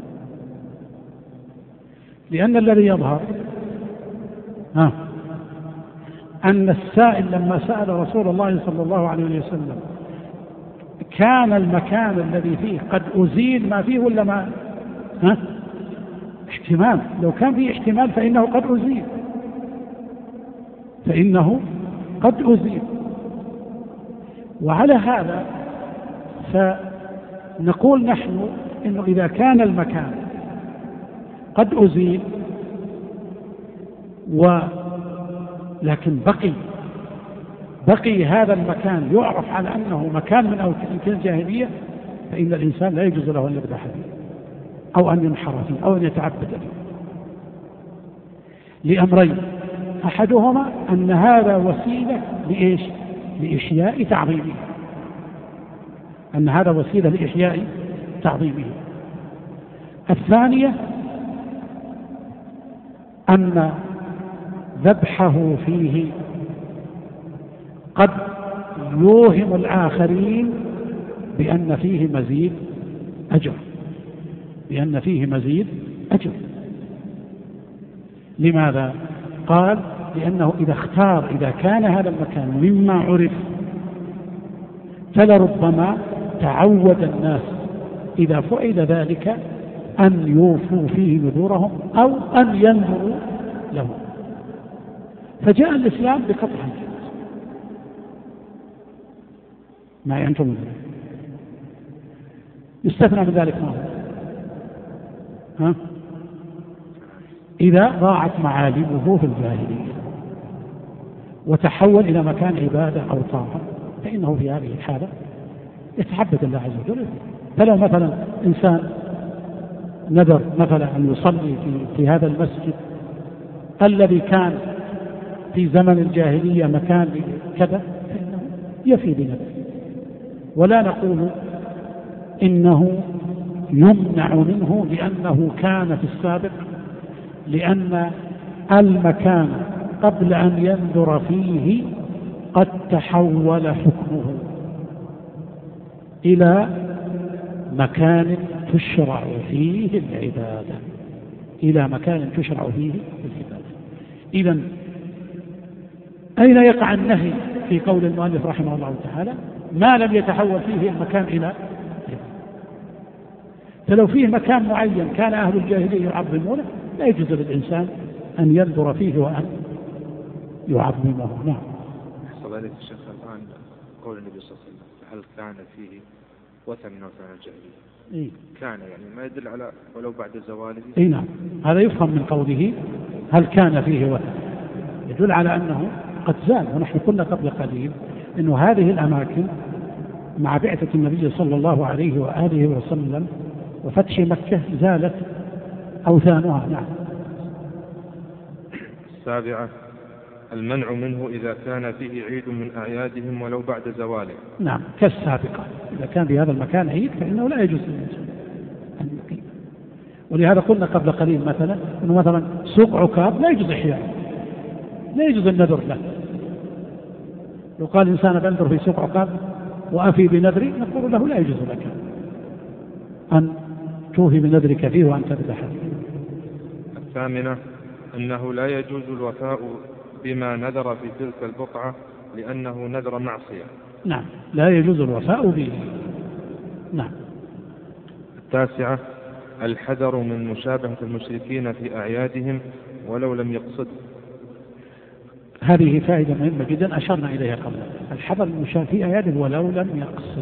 لأن الذي يظهر أن السائل لما سأل رسول الله صلى الله عليه وسلم كان المكان الذي فيه قد أزيل ما فيه ولا ما احتمال، لو كان فيه احتمال فإنه قد أزيل. وعلى هذا فنقول نحن إنه إذا كان المكان قد أزيل لكن بقي هذا المكان يعرف على أنه مكان من أماكن الجاهلية، فإن الإنسان لا يجوز له أن يذبح فيه أو أن ينحر فيه أو أن يتعبد فيه لأمرين: أحدهما أن هذا وسيلة لإيش؟ لإحياء تعظيمه، أن هذا وسيلة لإحياء تعظيمه. الثانية أن ذبحه فيه قد يوهم الآخرين بأن فيه مزيد أجر، لماذا؟ قال: لأنه إذا كان هذا المكان مما عرف فلربما تعود الناس إذا فعل ذلك أن يوفوا فيه نذورهم أو أن ينذروا له، فجاء الإسلام بقطع الجواز. ما ينتم من ذلك يستثنى من ذلك ما هو إذا ضاعت معالمه في الجاهلية وتحول إلى مكان عبادة أو طاعة، فإنه في هذه الحالة يتعبد الله عز وجل. فلو مثلا إنسان نذر مثلا أن يصلي في هذا المسجد الذي كان في زمن الجاهلية مكان كذا، فإنه يفي بنذره، ولا نقول إنه يمنع منه لأنه كان في السابق، لأن المكان قبل أن ينذر فيه قد تحول حكمه إلى مكان تشرع فيه العبادة، إذن أين يقع النهي في قول المؤلف رحمه الله تعالى؟ ما لم يتحول فيه المكان إلى عبادة. فلو فيه مكان معين كان أهل الجاهلية يعظمونه لا يجوز للإنسان أن ينظر فيه وأن يعظمه. نعم. حصل عليك الشيخ الآن قول النبي صلى الله عليه وسلم: هل كان فيه وثن من أوثان الجاهلية؟ كان يعني ما يدل على ولو بعد زواله. نعم، هذا يفهم من قوله هل كان فيه وثن، يدل على أنه قد زال. ونحن قلنا قبل قليل أنه هذه الأماكن مع بعثة النبي صلى الله عليه وآله وسلم وفتح مكة زالت أوثانها. نعم. السابعة: المنع منه إذا كان فيه عيد من أعيادهم ولو بعد زواله. نعم، كالسابقة، إذا كان في هذا المكان عيد فإنه لا يجوز للإنسان أن يقيم. ولهذا قلنا قبل قليل مثلا أنه مثلا سوق عكاظ لا يجوز إحياء، لا يجوز النذر له. لو قال إنسان بنذر في سوق عكاظ وأفي بنذري، نقول له لا يجوز لك أن توفي بنذرك فيه وأن تذبح فيه. الثامنة: أنه لا يجوز الوفاء بما نذر في تلك البقعة لأنه نذر معصية. نعم، لا يجوز الوفاء به. نعم. التاسعة: الحذر من مشابهة المشركين في أعيادهم ولو لم يقصد. هذه فائدة مهمة جدا أشرنا إليها قبل. الحذر من مشابهة في أعيادهم ولو لم يقصد،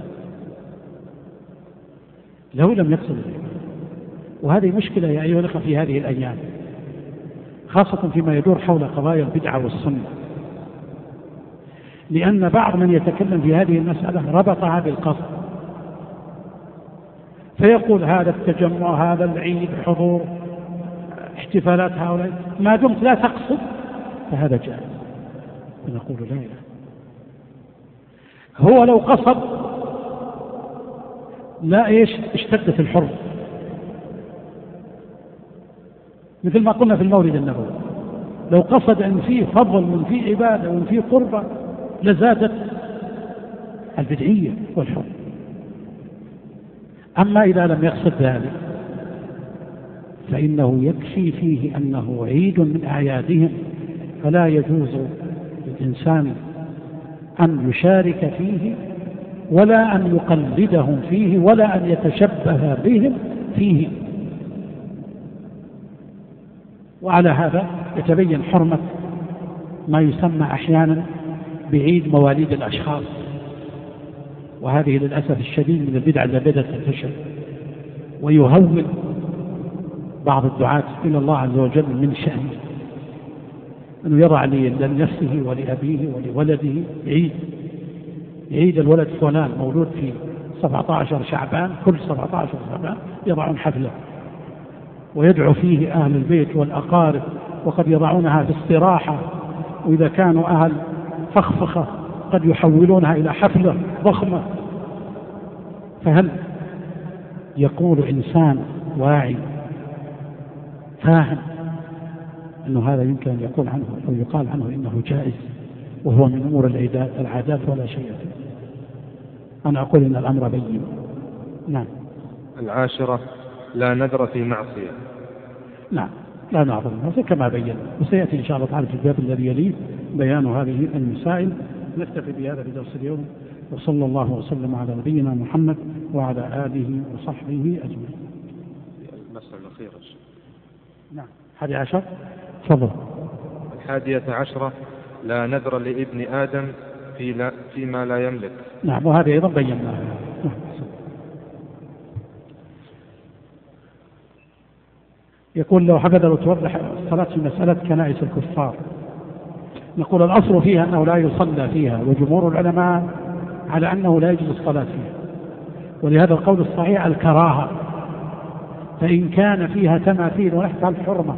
وهذه مشكلة يا أيها الأخوة في هذه الأيام، خاصة فيما يدور حول قضايا البدعة والسنة، لأن بعض من يتكلم في هذه المسألة ربطها بالقصد، فيقول هذا التجمع، هذا العيد، حضور احتفالات هؤلاء، ما دمت لا تقصد فهذا جائز. فنقول لا إله. هو لو قصد لا اشتدت الحرب، مثل ما قلنا في المولد النبوي، لو قصد أن فيه فضل وأن فيه عبادة وأن فيه قربة لزادت البدعية والحب. أما إذا لم يقصد ذلك فإنه يكفي فيه أنه عيد من أعيادهم، فلا يجوز للإنسان أن يشارك فيه ولا أن يقلدهم فيه ولا أن يتشبه بهم فيه. وعلى هذا يتبين حرمة ما يسمى أحيانا بعيد مواليد الأشخاص، وهذه للأسف الشديد من البدع التي بدأت تنتشر ويهول بعض الدعاة إلى الله عز وجل من شأنه أنه يضع لنفسه ولأبيه ولولده عيد الولد فلان مولود في 17 شعبان، كل 17 شعبان يضعون حفلة ويدعو فيه أهل البيت والأقارب، وقد يضعونها في استراحة، وإذا كانوا أهل فخفخة قد يحولونها إلى حفلة ضخمة. فهل يقول إنسان واعي فاهم أنه هذا يمكن أن يقول عنه أو يقال عنه إنه جائز وهو من أمور العادات ولا شيء فيه؟ أنا أقول إن الأمر بين. نعم. 10 لا نذر في معصية. نعم، لا نعذر كما بين، وسيأتي إن شاء الله تعالى في الباب الذي يليه بيان هذه المسائل. نكتفي بهذا في درس اليوم، وصلى الله وسلم على نبينا محمد وعلى آله وصحبه أجمعين. المسألة الأخيرة. نعم. 11. تفضل. 11 لا نذر لابن آدم فيما لا يملك. نعم، وهذا أيضا بيناها. يقول لو حبذا لو توضح الصلاة في مسألة كنائس الكفار. نقول الأصل فيها أنه لا يصلى فيها، وجمهور العلماء على أنه لا يجوز الصلاة فيها، ولهذا القول الصحيح الكراهة، فإن كان فيها تماثيل ونحتها الحرمة.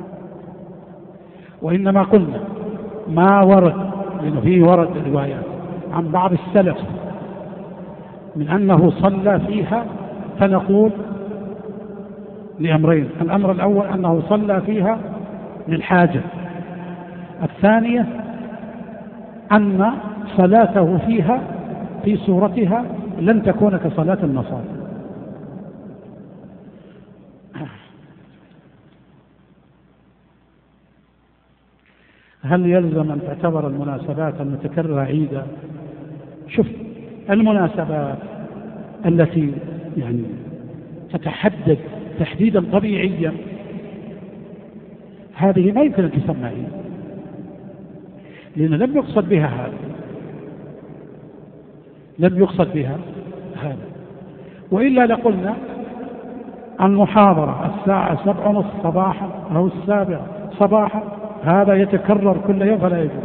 وإنما قلنا ما ورد، لأنه فيه ورد روايات عن بعض السلف من أنه صلى فيها، فنقول لأمرين: الأمر الأول أنه صلى فيها للحاجة، الثانية أن صلاته فيها في صورتها لن تكون كصلاة النصارى. هل يلزم أن تعتبر المناسبات المتكررة عيدا؟ شوف، المناسبات التي يعني تتحدد تحديدا طبيعيا هذه ما يمكن أن تسمى عيد، لأن لم يقصد بها هذا، لم يقصد بها هذا. وإلا لقلنا المحاضرة الساعة 7:30 صباحا أو 7 صباحا هذا يتكرر كل يوم فلا يجوز.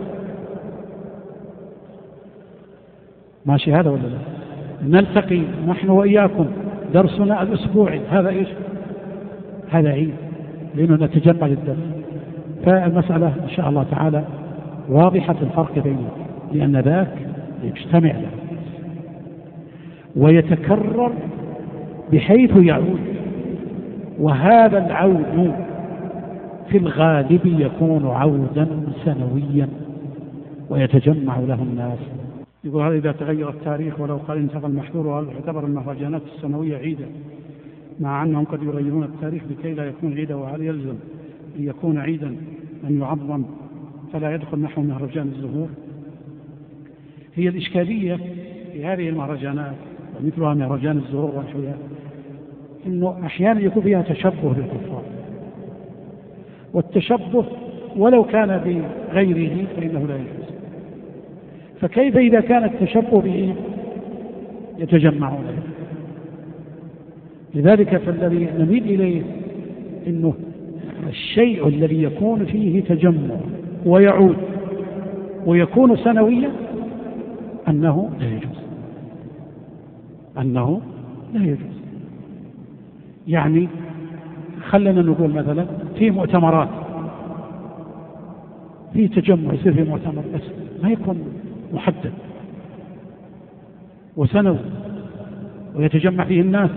ماشي هذا ولا لا؟ نلتقي نحن وإياكم درسنا الأسبوعي، هذا إيش؟ هذا عيد، لأنه نتجمع للدرس. فالمسألة إن شاء الله تعالى واضحة الفرق بينه، لأن ذاك يجتمع له ويتكرر بحيث يعود، وهذا العود في الغالب يكون عودا سنويا ويتجمع له الناس. يقول هذا إذا تغير التاريخ ولو قال انتقل المحظور، وهل يعتبر المهرجانات السنوية عيدا مع أنهم قد يغيرون التاريخ لكي لا يكون عيدا؟ وهل يلزم أن يكون عيدا أن يعظم فلا يدخل نحو مهرجان الزهور؟ هي الإشكالية في هذه المهرجانات ومثلها مهرجان الزهور ونحوها إنه أحيانا يكون فيها تشبه بالكفار، والتشبه ولو كان بغيره فإنه لا يجوز. فكيف إذا كان التشبه به يتجمعون له؟ لذلك فالذي نميل إليه إنه الشيء الذي يكون فيه تجمع ويعود ويكون سنويا أنه لا يجوز، أنه لا يجوز. يعني خلنا نقول مثلا في مؤتمرات، في تجمع يصير في مؤتمر بس ما يكون محدد وسنوي ويتجمع فيه الناس،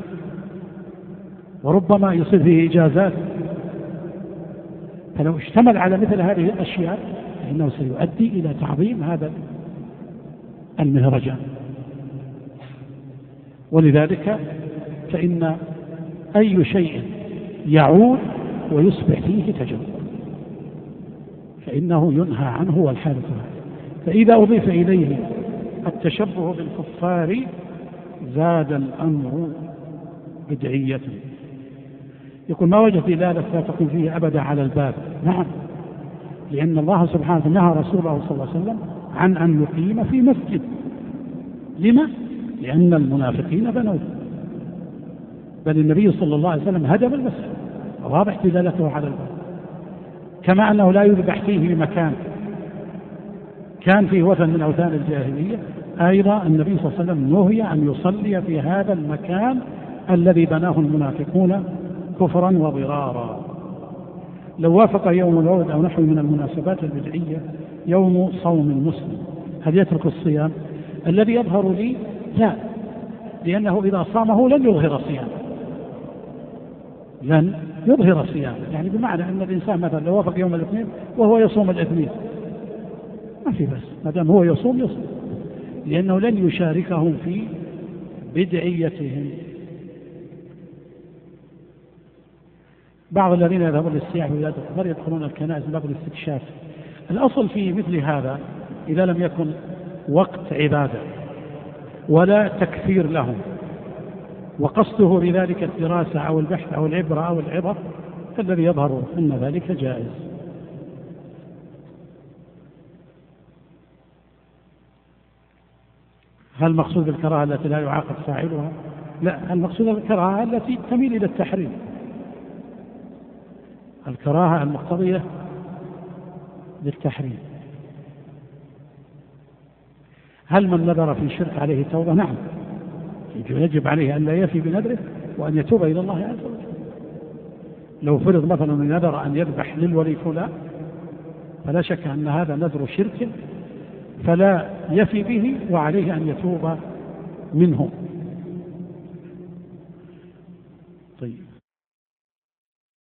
وربما يصير فيه إجازات. فلو اشتمل على مثل هذه الأشياء فإنه سيؤدي إلى تعظيم هذا المهرجان. ولذلك فإن أي شيء يعود ويصبح فيه تجمع فإنه ينهى عنه والحالة هذه. فإذا أضيف إليه التشبه بالكفار زاد الأمر بدعية. يقول ما وجه دلالة لا تقوم فيه أبدا على الباب؟ نعم، لأن الله سبحانه نهى رسوله صلى الله عليه وسلم عن أن يقيم في مسجد. لما؟ لأن المنافقين بنوا، بل النبي صلى الله عليه وسلم هدم المسجد واضح دلالته على الباب. كما أنه لا يذبح فيه بمكان كان فيه وثن من أوثان الجاهلية، أيضا النبي صلى الله عليه وسلم نهي أن يصلي في هذا المكان الذي بناه المنافقون كفرا وضرارا. لو وافق يوم العود أو نحو من المناسبات البدعية يوم صوم المسلم، هل يترك الصيام؟ الذي يظهر لي لا، لأنه إذا صامه لن يظهر صيام، لن يظهر صيام، يعني بمعنى أن الإنسان مثلا لو وافق يوم الاثنين وهو يصوم الاثنين ما في بس، ما دام هو يصوم، لأنه لن يشاركهم في بدعيتهم. بعض الذين يذهبون للسياحة بلاد الكفر يدخلون الكنائس من باب الاستكشاف. الأصل في مثل هذا إذا لم يكن وقت عبادة ولا تكثير لهم وقصده بذلك الدراسة أو البحث أو العبرة أو العظة، فالذي يظهر أن ذلك جائز. هل المقصود بالكراهة التي لا يعاقب فاعلها؟ لا، المقصود بالكراهة التي تميل إلى التحريم، الكراهة المقتضية للتحريم. هل من نذر في شرك عليه توبة؟ نعم، يجب عليه أن لا يفي بنذره وأن يتوب إلى الله عز وجل. لو فرض مثلا نذر أن يذبح للولي فلان فلا شك أن هذا نذر شرك، فلا يفي به وعليه أن يتوب منه.